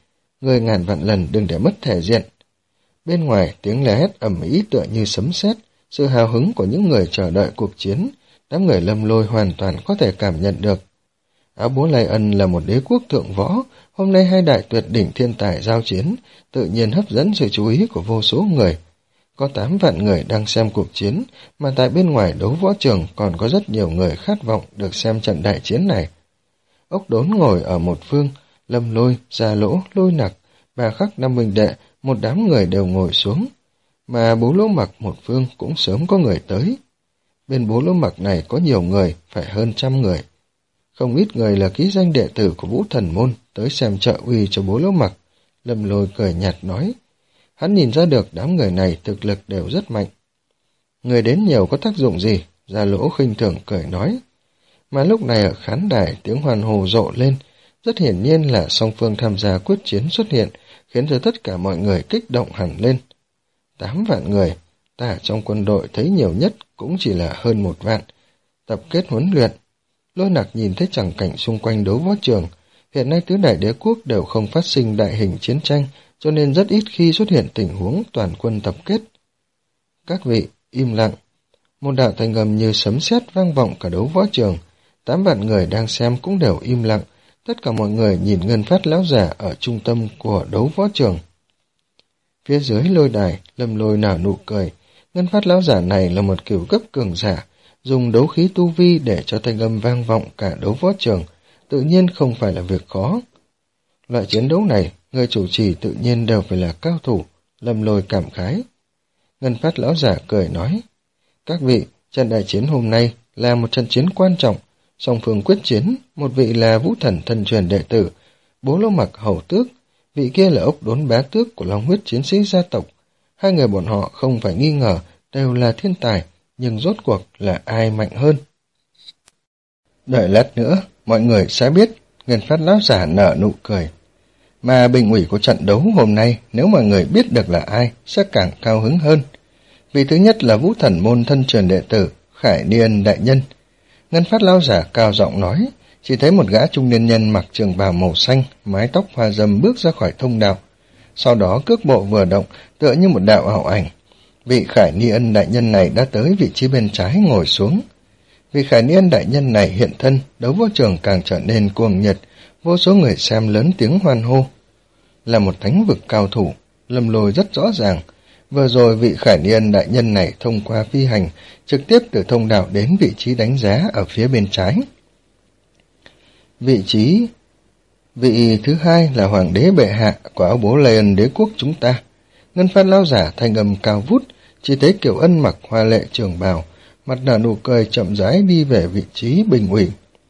người ngàn vạn lần đừng để mất thể diện. Bên ngoài tiếng la hét ầm ĩ tựa như sấm sét, sự hào hứng của những người chờ đợi cuộc chiến, đám người Lâm Lôi hoàn toàn có thể cảm nhận được. Áo bố Lai Ân là một đế quốc thượng võ, hôm nay hai đại tuyệt đỉnh thiên tài giao chiến, tự nhiên hấp dẫn sự chú ý của vô số người. Có tám vạn người đang xem cuộc chiến, mà tại bên ngoài đấu võ trường còn có rất nhiều người khát vọng được xem trận đại chiến này. Ốc Đốn ngồi ở một phương, Lâm Lôi, Gia Lỗ, Lôi Nặc, Bà Khắc năm huynh đệ, một đám người đều ngồi xuống, mà Bố Lỗ Mặc một phương cũng sớm có người tới. Bên Bố Lỗ Mặc này có nhiều người, phải hơn trăm người. Không ít người là ký danh đệ tử của Vũ Thần Môn tới xem trợ uy cho Bố Lỗ Mặc. Lâm Lôi cười nhạt nói, hắn nhìn ra được đám người này thực lực đều rất mạnh. Người đến nhiều có tác dụng gì? Gia Lỗ khinh thường cười nói. Mà lúc này ở khán đài tiếng hoan hô rộ lên, rất hiển nhiên là song phương tham gia quyết chiến xuất hiện, khiến cho tất cả mọi người kích động hẳn lên. Tám vạn người, ta trong quân đội thấy nhiều nhất cũng chỉ là hơn một vạn. Tập kết huấn luyện. Lôi Nặc nhìn thấy chẳng cảnh xung quanh đấu võ trường. Hiện nay tứ đại đế quốc đều không phát sinh đại hình chiến tranh, cho nên rất ít khi xuất hiện tình huống toàn quân tập kết. Các vị, im lặng. Một đạo thanh âm như sấm sét vang vọng cả đấu võ trường. Tám vạn người đang xem cũng đều im lặng. Tất cả mọi người nhìn Ngân Phát lão giả ở trung tâm của đấu võ trường. Phía dưới lôi đài, Lâm Lôi nở nụ cười. Ngân Phát lão giả này là một cửu cấp cường giả, dùng đấu khí tu vi để cho thanh âm vang vọng cả đấu võ trường, tự nhiên không phải là việc khó. Loại chiến đấu này, người chủ trì tự nhiên đều phải là cao thủ, Lâm Lôi cảm khái. Ngân Phát lão giả cười nói, các vị, trận đại chiến hôm nay là một trận chiến quan trọng, song phương quyết chiến, một vị là Vũ Thần thân truyền đệ tử, Bố Lỗ Mặc hầu tước, vị kia là Ốc Đốn bá tước của Long huyết chiến sĩ gia tộc. Hai người bọn họ không phải nghi ngờ đều là thiên tài, nhưng rốt cuộc là ai mạnh hơn? Đợi lát nữa, mọi người sẽ biết. Ngân Phát lão giả nở nụ cười. Mà bình ủy của trận đấu hôm nay, nếu mọi người biết được là ai, sẽ càng cao hứng hơn. Vị thứ nhất là Vũ Thần môn thân truyền đệ tử, Khải Niên đại nhân. Ngân Phát lão giả cao giọng nói, chỉ thấy một gã trung niên nhân mặc trường bào màu xanh, mái tóc hoa râm bước ra khỏi thông đạo. Sau đó cước bộ vừa động, tựa như một đạo ảo ảnh. Vị Khải Niên đại nhân này đã tới vị trí bên trái ngồi xuống. Vị Khải Niên đại nhân này hiện thân, đấu võ trường càng trở nên cuồng nhiệt, vô số người xem lớn tiếng hoan hô. Là một thánh vực cao thủ, Lâm Lôi rất rõ ràng. Vừa rồi vị Khải Niên đại nhân này thông qua phi hành, trực tiếp từ thông đạo đến vị trí đánh giá ở phía bên trái. Vị trí... Vị thứ hai là Hoàng đế bệ hạ của Áo Bố Lai Ân đế quốc chúng ta. Ngân Phát lão giả thanh âm cao vút, chỉ thấy Kiều Ân mặc hoa lệ trường bào, mặt nở nụ cười chậm rãi đi về vị trí bình ủy.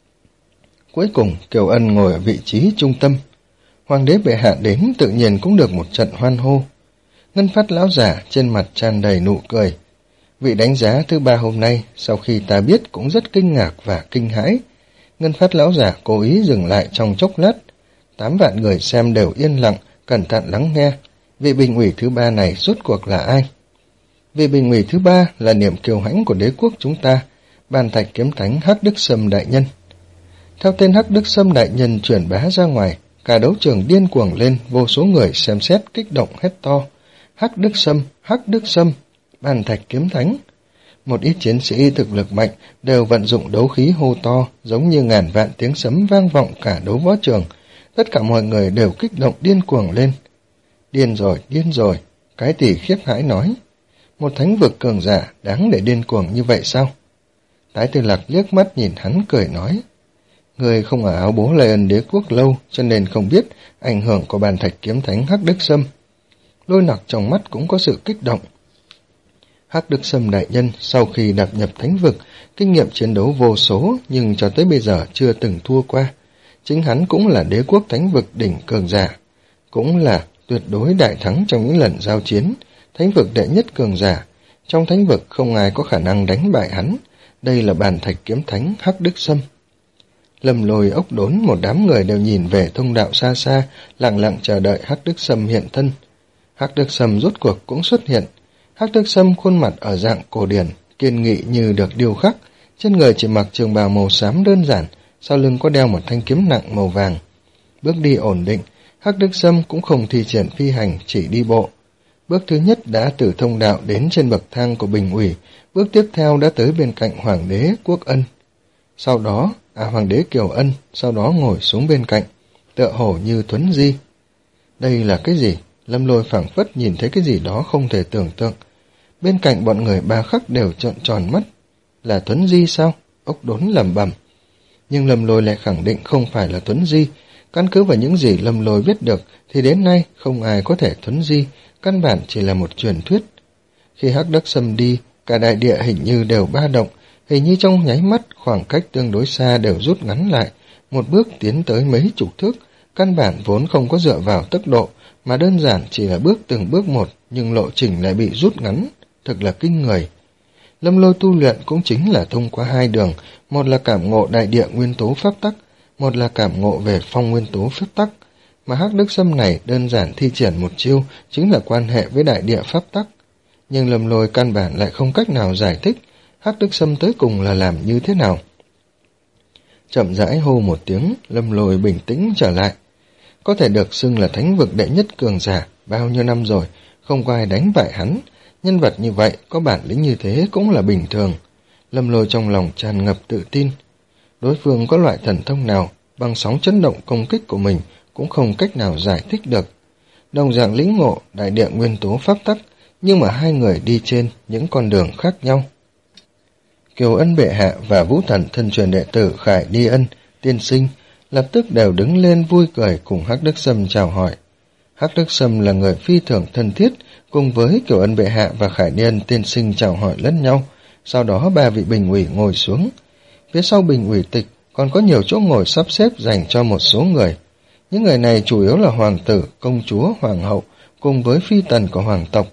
Cuối cùng Kiều Ân ngồi ở vị trí trung tâm. Hoàng đế bệ hạ đến tự nhiên cũng được một trận hoan hô. Ngân Phát lão giả trên mặt tràn đầy nụ cười. Vị đánh giá thứ ba hôm nay, sau khi ta biết cũng rất kinh ngạc và kinh hãi. Ngân Phát lão giả cố ý dừng lại trong chốc lát. Tám vạn người xem đều yên lặng, cẩn thận lắng nghe. Vị bình ủy thứ ba này rốt cuộc là ai? Vị bình ủy thứ ba là niềm kiêu hãnh của đế quốc chúng ta, Bàn Thạch Kiếm Thánh Hắc Đức Sâm đại nhân. Theo tên Hắc Đức Sâm đại nhân truyền bá ra ngoài, cả đấu trường điên cuồng lên, vô số người xem xét kích động hét to. Hắc Đức Sâm, Hắc Đức Sâm, Bàn Thạch Kiếm Thánh. Một ít chiến sĩ thực lực mạnh đều vận dụng đấu khí hô to, giống như ngàn vạn tiếng sấm vang vọng cả đấu võ trường. Tất cả mọi người đều kích động điên cuồng lên. Điên rồi, điên rồi, cái tỷ khiếp hãi nói. Một thánh vực cường giả đáng để điên cuồng như vậy sao? Tái Tư Lạc liếc mắt nhìn hắn cười nói. Người không ở Áo Bố Lai Ân đế quốc lâu, cho nên không biết ảnh hưởng của Bàn Thạch Kiếm Thánh Hắc Đức Sâm. Lôi Nặc trong mắt cũng có sự kích động. Hắc Đức Sâm đại nhân sau khi đạp nhập thánh vực, kinh nghiệm chiến đấu vô số nhưng cho tới bây giờ chưa từng thua qua. Chính hắn cũng là đế quốc thánh vực đỉnh cường giả, cũng là tuyệt đối đại thắng trong những lần giao chiến, thánh vực đệ nhất cường giả. Trong thánh vực không ai có khả năng đánh bại hắn. Đây là Bàn Thạch Kiếm Thánh Hắc Đức Sâm. Lâm Lôi, Ốc Đốn, một đám người đều nhìn về thông đạo xa xa, lặng lặng chờ đợi Hắc Đức Sâm hiện thân. Hắc Đức Sâm rốt cuộc cũng xuất hiện. Hắc Đức Sâm khuôn mặt ở dạng cổ điển, kiên nghị như được điêu khắc, trên người chỉ mặc trường bào màu xám đơn giản, sau lưng có đeo một thanh kiếm nặng màu vàng. Bước đi ổn định, Hắc Đức Sâm cũng không thi triển phi hành, chỉ đi bộ. Bước thứ nhất đã từ thông đạo đến trên bậc thang của Bình ủy, bước tiếp theo đã tới bên cạnh Hoàng đế Quốc Ân. Sau đó, à Hoàng đế Kiều Ân, sau đó ngồi xuống bên cạnh, tựa hồ như Thuấn Di. Đây là cái gì? Lâm Lôi phảng phất nhìn thấy cái gì đó không thể tưởng tượng. Bên cạnh bọn người ba khắc đều trợn tròn mắt. Là Thuấn Di sao? Ốc Đốn lẩm bẩm. Nhưng Lâm Lôi lại khẳng định không phải là Thuấn Di. Căn cứ vào những gì Lâm Lôi biết được thì đến nay không ai có thể Thuấn Di, căn bản chỉ là một truyền thuyết. Khi Hắc Đức Sâm đi, cả đại địa hình như đều ba động, hình như trong nháy mắt khoảng cách tương đối xa đều rút ngắn lại, một bước tiến tới mấy chục thước, căn bản vốn không có dựa vào tốc độ, mà đơn giản chỉ là bước từng bước một, nhưng lộ trình lại bị rút ngắn, thực là kinh người. Lâm Lôi tu luyện cũng chính là thông qua hai đường, một là cảm ngộ đại địa nguyên tố pháp tắc, một là cảm ngộ về phong nguyên tố pháp tắc, mà Hắc Đức Sâm này đơn giản thi triển một chiêu chính là quan hệ với đại địa pháp tắc. Nhưng Lâm Lôi căn bản lại không cách nào giải thích Hắc Đức Sâm tới cùng là làm như thế nào. Chậm rãi hô một tiếng, Lâm Lôi bình tĩnh trở lại. Có thể được xưng là thánh vực đệ nhất cường giả, bao nhiêu năm rồi, không có ai đánh bại hắn. Nhân vật như vậy, có bản lĩnh như thế cũng là bình thường. Lâm Lôi trong lòng tràn ngập tự tin. Đối phương có loại thần thông nào, bằng sóng chấn động công kích của mình, cũng không cách nào giải thích được. Đồng dạng lĩnh ngộ đại địa nguyên tố pháp tắc, nhưng mà hai người đi trên những con đường khác nhau. Kiều Ân bệ hạ và Vũ Thần thân truyền đệ tử Khải Ni Ân, tiên sinh, lập tức đều đứng lên vui cười cùng Hắc Đức Sâm chào hỏi. Hắc Đức Sâm là người phi thường thân thiết, cùng với Kiều Ân bệ hạ và Khải Ni Ân tiên sinh chào hỏi lẫn nhau. Sau đó ba vị bình ủy ngồi xuống. Phía sau bình ủy tịch còn có nhiều chỗ ngồi sắp xếp dành cho một số người. Những người này chủ yếu là hoàng tử, công chúa, hoàng hậu, cùng với phi tần của hoàng tộc.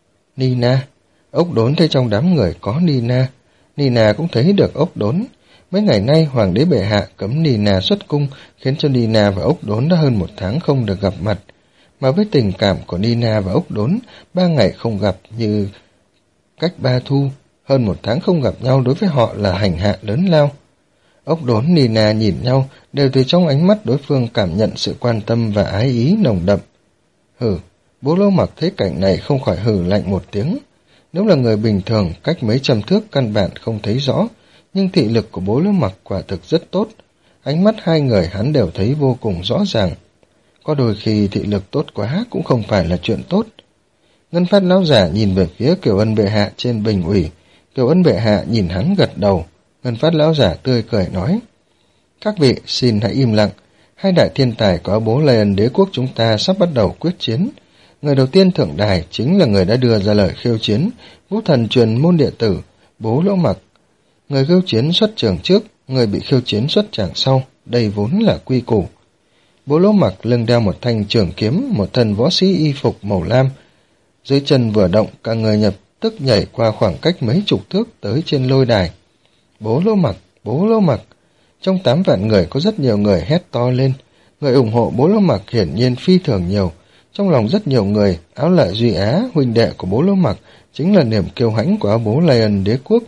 Nina, Ốc Đốn thấy trong đám người có Nina. Nina cũng thấy được Ốc Đốn. Mấy ngày nay hoàng đế bệ hạ cấm Nina xuất cung, khiến cho Nina và Ốc Đốn đã hơn một tháng không được gặp mặt. Mà với tình cảm của Nina và Ốc Đốn, ba ngày không gặp như cách ba thu, hơn một tháng không gặp nhau đối với họ là hành hạ lớn lao. Ốc Đốn Nina nhìn nhau, đều từ trong ánh mắt đối phương cảm nhận sự quan tâm và ái ý nồng đậm. Hừ, Bố Lỗ Mặc thấy cảnh này không khỏi hừ lạnh một tiếng. Nếu là người bình thường, cách mấy trăm thước căn bản không thấy rõ, nhưng thị lực của Bố Lỗ Mặc quả thực rất tốt. Ánh mắt hai người hắn đều thấy vô cùng rõ ràng. Có đôi khi thị lực tốt quá cũng không phải là chuyện tốt. Ngân Phát lão giả nhìn về phía Kiều Ân bệ hạ trên bình ủy. Kiều Ân bệ hạ nhìn hắn gật đầu. Ngân Phát lão giả tươi cười nói: Các vị xin hãy im lặng. Hai đại thiên tài có Bố Lê Ân đế quốc chúng ta sắp bắt đầu quyết chiến. Người đầu tiên thượng đài chính là người đã đưa ra lời khiêu chiến, Vũ Thần truyền môn đệ tử Bố Lỗ Mặc. Người khiêu chiến xuất trường trước, người bị khiêu chiến xuất tràng sau, đây vốn là quy củ. Bố Lỗ Mặc lưng đeo một thanh trường kiếm, một thân võ sĩ y phục màu lam. Dưới chân vừa động, cả người nhập tức nhảy qua khoảng cách mấy chục thước tới trên lôi đài. Bố Lỗ Mặc, Bố Lỗ Mặc. Trong tám vạn người có rất nhiều người hét to lên. Người ủng hộ Bố Lỗ Mặc hiển nhiên phi thường nhiều. Trong lòng rất nhiều người, Áo Lợi Duy Á, huynh đệ của Bố Lỗ Mặc, chính là niềm kiêu hãnh của Bố Lê Ân đế quốc.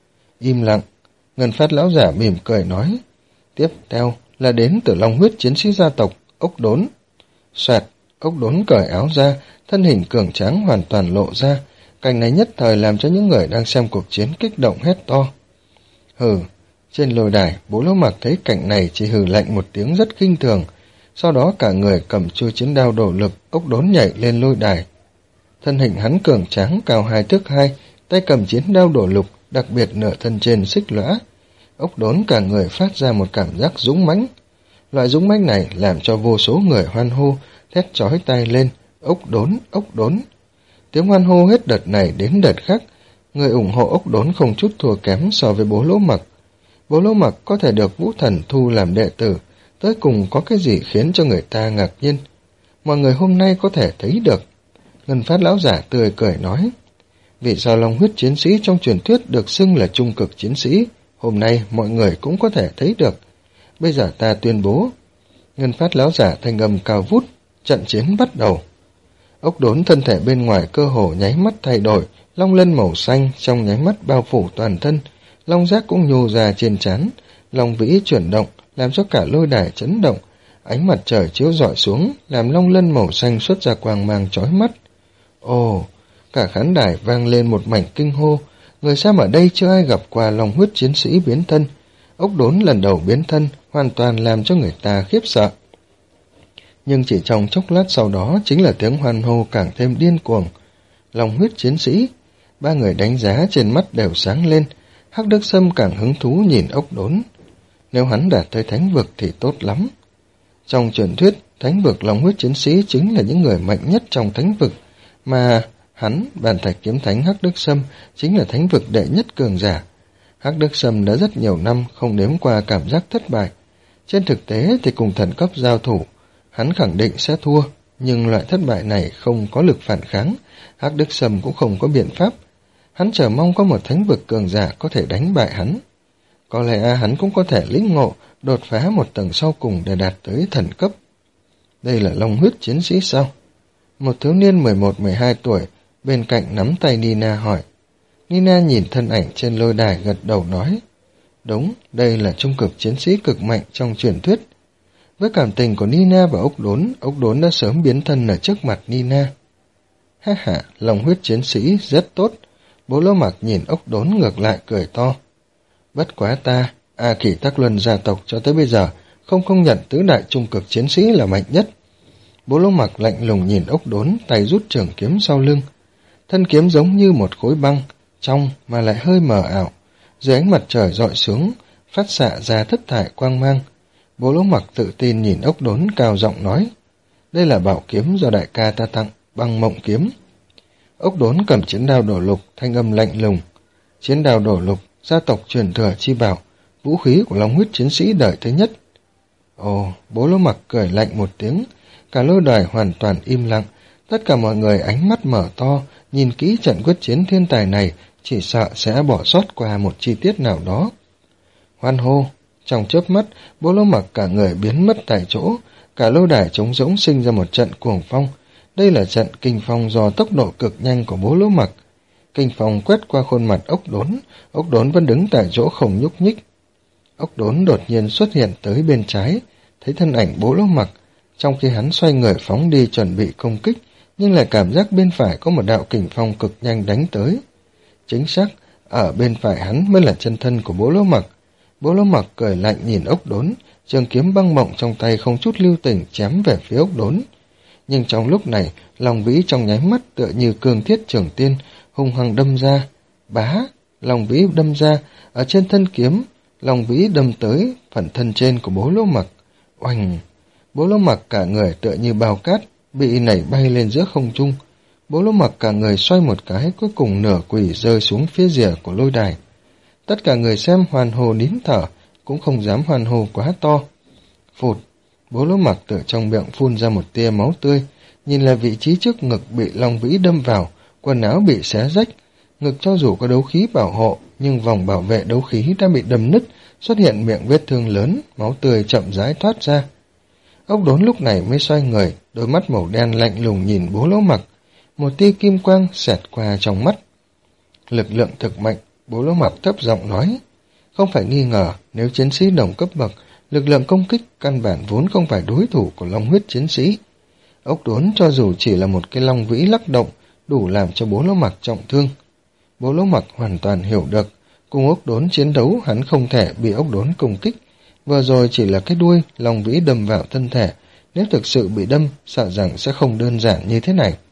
Im lặng, Ngân Phát lão giả mỉm cười nói. Tiếp theo là đến từ Long huyết chiến sĩ gia tộc, Ốc Đốn. Xoẹt, Ốc Đốn cởi áo ra, thân hình cường tráng hoàn toàn lộ ra. Cảnh này nhất thời làm cho những người đang xem cuộc chiến kích động hét to. Hừ, trên lôi đài, Bố Lỗ Mặc thấy cảnh này chỉ hừ lạnh một tiếng rất khinh thường. Sau đó cả người cầm chuôi chiến đao đổ lực, Ốc Đốn nhảy lên lôi đài. Thân hình hắn cường tráng cao hai thước hai, tay cầm chiến đao đổ lục, đặc biệt nửa thân trên xích lõa. Ốc Đốn cả người phát ra một cảm giác dũng mãnh. Loại dũng mãnh này làm cho vô số người hoan hô, thét chói tai lên, Ốc Đốn, Ốc Đốn. Tiếng hoan hô hết đợt này đến đợt khác, người ủng hộ Ốc Đốn không chút thua kém so với Bố Lỗ Mặc. Bố Lỗ Mặc có thể được Vũ Thần thu làm đệ tử, tới cùng có cái gì khiến cho người ta ngạc nhiên. Mọi người hôm nay có thể thấy được. Ngân Phát lão giả tươi cười nói, vì sao Long huyết chiến sĩ trong truyền thuyết được xưng là trung cực chiến sĩ, hôm nay mọi người cũng có thể thấy được. Bây giờ ta tuyên bố. Ngân Phát lão giả thanh âm cao vút, trận chiến bắt đầu. Ốc Đốn thân thể bên ngoài cơ hồ nháy mắt thay đổi, long lân màu xanh trong nháy mắt bao phủ toàn thân, long giác cũng nhô ra trên trán, long vĩ chuyển động, làm cho cả lôi đài chấn động, ánh mặt trời chiếu rọi xuống, làm long lân màu xanh xuất ra quang mang chói mắt. Ồ, cả khán đài vang lên một mảnh kinh hô, người xem ở đây chưa ai gặp qua long huyết chiến sĩ biến thân. Ốc đốn lần đầu biến thân, hoàn toàn làm cho người ta khiếp sợ. Nhưng chỉ trong chốc lát sau đó chính là tiếng hoan hô càng thêm điên cuồng. Long huyết chiến sĩ, ba người đánh giá trên mắt đều sáng lên. Hắc Đức Sâm càng hứng thú nhìn ốc đốn. Nếu hắn đạt tới thánh vực thì tốt lắm. Trong truyền thuyết, thánh vực long huyết chiến sĩ chính là những người mạnh nhất trong thánh vực, mà hắn, Bàn Thạch Kiếm Thánh Hắc Đức Sâm, chính là thánh vực đệ nhất cường giả. Hắc Đức Sâm đã rất nhiều năm không nếm qua cảm giác thất bại. Trên thực tế thì cùng thần cấp giao thủ, hắn khẳng định sẽ thua, nhưng loại thất bại này không có lực phản kháng, Hắc Đức Sâm cũng không có biện pháp. Hắn chờ mong có một thánh vực cường giả có thể đánh bại hắn. Có lẽ hắn cũng có thể lĩnh ngộ, đột phá một tầng sau cùng để đạt tới thần cấp. Đây là long huyết chiến sĩ sao? Một thiếu niên mười một mười hai tuổi, bên cạnh nắm tay Nina hỏi. Nina nhìn thân ảnh trên lôi đài gật đầu nói. Đúng, đây là trung cực chiến sĩ cực mạnh trong truyền thuyết. Với cảm tình của Nina và ốc đốn, ốc đốn đã sớm biến thân ở trước mặt Nina. Ha ha, long huyết chiến sĩ rất tốt. Bố Lỗ Mặc nhìn ốc đốn ngược lại cười to. Bất quá ta, A Kỷ Tắc Luân gia tộc cho tới bây giờ không công nhận tứ đại trung cực chiến sĩ là mạnh nhất. Bố Lỗ Mặc lạnh lùng nhìn ốc đốn, tay rút trường kiếm sau lưng. Thân kiếm giống như một khối băng, trong mà lại hơi mờ ảo. Dưới ánh mặt trời rọi xuống, phát xạ ra thất thải quang mang. Bố Lỗ Mặc tự tin nhìn ốc đốn cao giọng nói. Đây là bảo kiếm do đại ca ta tặng, băng mộng kiếm. Ốc đốn cầm chiến đao đổ lục, thanh âm lạnh lùng. Chiến đao đổ lục, gia tộc truyền thừa chi bảo, vũ khí của long huyết chiến sĩ đời thứ nhất. Ồ, Bố Lỗ Mặc cười lạnh một tiếng, cả lôi đài hoàn toàn im lặng, tất cả mọi người ánh mắt mở to, nhìn kỹ trận quyết chiến thiên tài này, chỉ sợ sẽ bỏ sót qua một chi tiết nào đó. Hoan hô, trong chớp mắt, Bố Lỗ Mặc cả người biến mất tại chỗ, cả lôi đài trống rỗng sinh ra một trận cuồng phong. Đây là trận kinh phong do tốc độ cực nhanh của Bố Lỗ Mặc. Kinh phong quét qua khuôn mặt ốc đốn, ốc đốn vẫn đứng tại chỗ không nhúc nhích. Ốc đốn đột nhiên xuất hiện tới bên trái, thấy thân ảnh Bố Lỗ Mặc, trong khi hắn xoay người phóng đi chuẩn bị công kích, nhưng lại cảm giác bên phải có một đạo kình phong cực nhanh đánh tới. Chính xác, ở bên phải hắn mới là chân thân của Bố Lỗ Mặc. Bố Lỗ Mặc cười lạnh nhìn ốc đốn, trường kiếm băng mộng trong tay không chút lưu tình chém về phía ốc đốn. Nhưng trong lúc này, Long Vĩ trong nháy mắt tựa như cương thiết trường tiên, hung hăng đâm ra. Bá, Long Vĩ đâm ra, ở trên thân kiếm, Long Vĩ đâm tới phần thân trên của Bố Lỗ Mặc. Oanh! Bố Lỗ Mặc cả người tựa như bao cát, bị nảy bay lên giữa không trung. Bố Lỗ Mặc cả người xoay một cái, cuối cùng nửa quỳ rơi xuống phía rìa của lôi đài. Tất cả người xem hoàn hồ nín thở, cũng không dám hoàn hồ quá to. Phụt! Bố Lỗ Mặc từ trong miệng phun ra một tia máu tươi, nhìn là vị trí trước ngực bị Long Vĩ đâm vào, quần áo bị xé rách. Ngực cho dù có đấu khí bảo hộ, nhưng vòng bảo vệ đấu khí đã bị đâm nứt, xuất hiện miệng vết thương lớn, máu tươi chậm rãi thoát ra. Ốc đốn lúc này mới xoay người, đôi mắt màu đen lạnh lùng nhìn Bố Lỗ Mặc. Một tia kim quang xẹt qua trong mắt. Lực lượng thực mạnh, Bố Lỗ Mặc thấp giọng nói. Không phải nghi ngờ, nếu chiến sĩ đồng cấp bậc, lực lượng công kích căn bản vốn không phải đối thủ của long huyết chiến sĩ. Ốc đốn cho dù chỉ là một cái long vĩ lắc động, đủ làm cho Bố Lỗ Mặc trọng thương. Bố Lỗ Mặc hoàn toàn hiểu được, cùng ốc đốn chiến đấu hắn không thể bị ốc đốn công kích. Vừa rồi chỉ là cái đuôi, long vĩ đâm vào thân thể, nếu thực sự bị đâm, sợ rằng sẽ không đơn giản như thế này.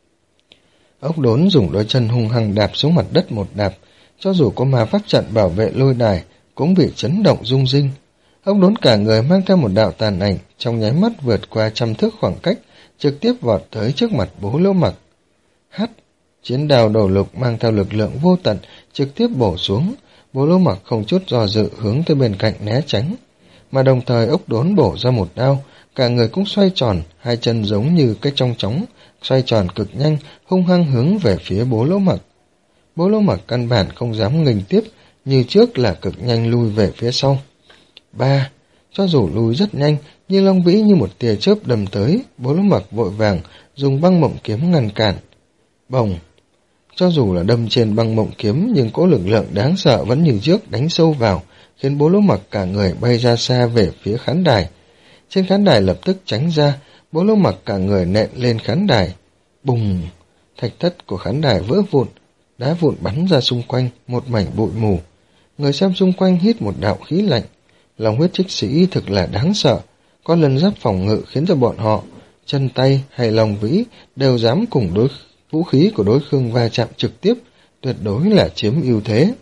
Ốc đốn dùng đôi chân hung hăng đạp xuống mặt đất một đạp, cho dù có ma pháp trận bảo vệ lôi đài, cũng bị chấn động rung rinh. Ốc đốn cả người mang theo một đạo tàn ảnh, trong nháy mắt vượt qua trăm thước khoảng cách, trực tiếp vọt tới trước mặt Bố Lỗ Mặc. Hắt! Chiến đao đổ lục mang theo lực lượng vô tận, trực tiếp bổ xuống. Bố Lỗ Mặc không chút do dự hướng tới bên cạnh né tránh. Mà đồng thời ốc đốn bổ ra một đao, cả người cũng xoay tròn, hai chân giống như cái chong chóng, xoay tròn cực nhanh, hung hăng hướng về phía Bố Lỗ Mặc. Bố Lỗ Mặc căn bản không dám nghênh tiếp, như trước là cực nhanh lui về phía sau. Ba, cho dù lui rất nhanh, nhưng long vĩ như một tia chớp đâm tới, Bố Lỗ Mặc vội vàng dùng băng mộng kiếm ngăn cản. Bồng! Cho dù là đâm trên băng mộng kiếm, nhưng cỗ lực lượng đáng sợ vẫn như trước đánh sâu vào, khiến Bố Lỗ Mặc cả người bay ra xa về phía khán đài. Trên khán đài lập tức tránh ra, Bố Lỗ Mặc cả người nện lên khán đài. Bùng! Thạch thất của khán đài vỡ vụn, đá vụn bắn ra xung quanh, một mảnh bụi mù. Người xem xung quanh hít một đạo khí lạnh. Long huyết trích sĩ thực là đáng sợ, có lần giáp phòng ngự khiến cho bọn họ, chân tay hay lòng vĩ đều dám cùng đối vũ khí của đối phương va chạm trực tiếp, tuyệt đối là chiếm ưu thế.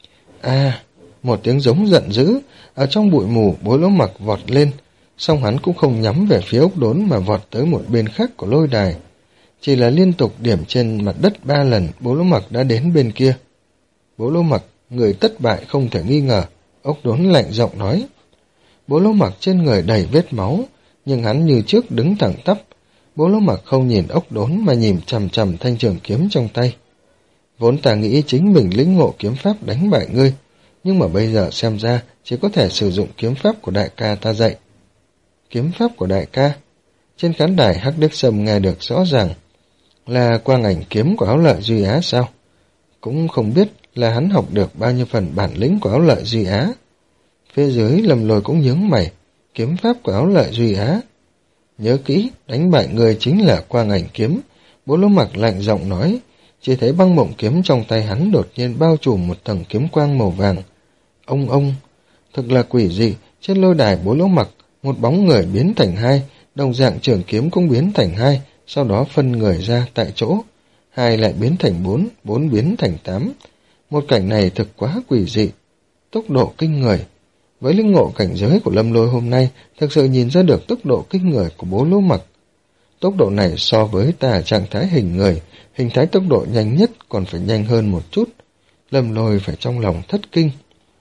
À, một tiếng giống giận dữ, ở trong bụi mù Bố Lỗ Mặc vọt lên, song hắn cũng không nhắm về phía ốc đốn mà vọt tới một bên khác của lôi đài. Chỉ là liên tục điểm trên mặt đất ba lần, Bố Lỗ Mặc đã đến bên kia. Bố Lỗ Mặc, người thất bại không thể nghi ngờ, ốc đốn lạnh giọng nói. Bố Lỗ Mặc trên người đầy vết máu, nhưng hắn như trước đứng thẳng tắp. Bố Lỗ Mặc không nhìn ốc đốn mà nhìn chằm chằm thanh trường kiếm trong tay. Vốn ta nghĩ chính mình lĩnh ngộ kiếm pháp đánh bại ngươi, nhưng mà bây giờ xem ra chỉ có thể sử dụng kiếm pháp của đại ca ta dạy. Kiếm pháp của đại ca? Trên khán đài Hắc Đức Sâm nghe được rõ ràng. Là quang ảnh kiếm của Áo Lợi Duy Á sao? Cũng không biết là hắn học được bao nhiêu phần bản lĩnh của Áo Lợi Duy Á. Phía dưới Lâm Lôi cũng nhướng mày. Kiếm pháp của Áo Lợi Duy Á. Nhớ kỹ, đánh bại người chính là quang ảnh kiếm. Bố Lỗ Mặc lạnh giọng nói. Chỉ thấy băng mộng kiếm trong tay hắn đột nhiên bao trùm một tầng kiếm quang màu vàng. Ông ông, thật là quỷ dị. Trên lôi đài Bố Lỗ Mặc, một bóng người biến thành hai, đồng dạng trường kiếm cũng biến thành hai, sau đó phân người ra tại chỗ. Hai lại biến thành bốn, bốn biến thành tám. Một cảnh này thực quá quỷ dị. Tốc độ kinh người. Với linh ngộ cảnh giới của Lâm Lôi hôm nay, thực sự nhìn ra được tốc độ kinh người của Bố Lỗ Mặc. Tốc độ này so với ta trạng thái hình người, hình thái tốc độ nhanh nhất còn phải nhanh hơn một chút. Lâm Lôi phải trong lòng thất kinh.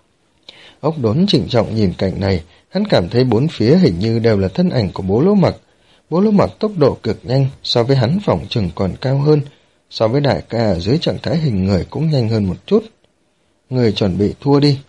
Ốc đốn trịnh trọng nhìn cảnh này, hắn cảm thấy bốn phía hình như đều là thân ảnh của Bố Lỗ Mặc. Bố Lỗ Mặc tốc độ cực nhanh, so với hắn phỏng chừng còn cao hơn, so với đại ca ở dưới trạng thái hình người cũng nhanh hơn một chút. Người chuẩn bị thua đi.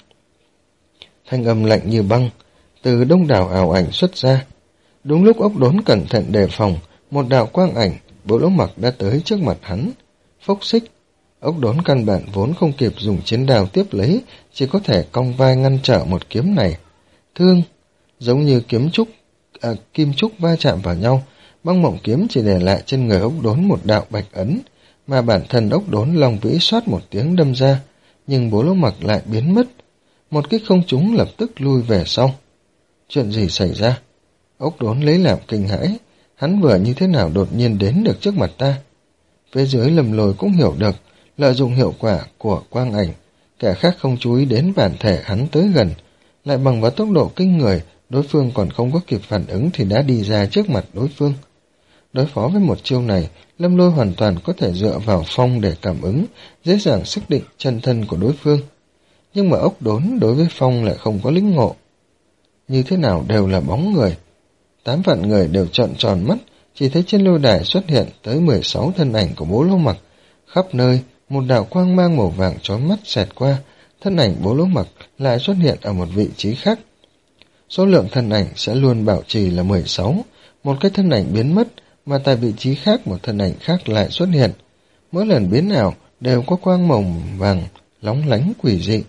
Thanh âm lạnh như băng, từ đông đảo ảo ảnh xuất ra. Đúng lúc ốc đốn cẩn thận đề phòng, một đạo quang ảnh, Bố Lỗ Mặc đã tới trước mặt hắn. Phốc xích, ốc đốn căn bản vốn không kịp dùng chiến đao tiếp lấy, chỉ có thể cong vai ngăn trở một kiếm này. Thương, giống như kiếm trúc, à, kim trúc va chạm vào nhau, băng mộng kiếm chỉ để lại trên người ốc đốn một đạo bạch ấn, mà bản thân ốc đốn long vĩ xoát một tiếng đâm ra, nhưng Bố Lỗ Mặc lại biến mất. Một kích không trúng lập tức lui về sau. Chuyện gì xảy ra? Ốc đốn lấy làm kinh hãi, hắn vừa như thế nào đột nhiên đến được trước mặt ta? Phía dưới Lâm Lôi cũng hiểu được, lợi dụng hiệu quả của quang ảnh, kẻ khác không chú ý đến bản thể hắn tới gần, lại bằng vào tốc độ kinh người, đối phương còn không có kịp phản ứng thì đã đi ra trước mặt đối phương. Đối phó với một chiêu này, Lâm Lôi hoàn toàn có thể dựa vào phong để cảm ứng, dễ dàng xác định chân thân của đối phương. Nhưng mà ốc đốn đối với phong lại không có lĩnh ngộ. Như thế nào đều là bóng người. Tám vạn người đều trợn tròn mắt, chỉ thấy trên lôi đài xuất hiện tới mười sáu thân ảnh của Bố Lỗ Mặc. Khắp nơi, một đạo quang mang màu vàng chói mắt xẹt qua, thân ảnh Bố Lỗ Mặc lại xuất hiện ở một vị trí khác. Số lượng thân ảnh sẽ luôn bảo trì là mười sáu, một cái thân ảnh biến mất, mà tại vị trí khác một thân ảnh khác lại xuất hiện. Mỗi lần biến ảo đều có quang màu vàng, lóng lánh quỷ dị.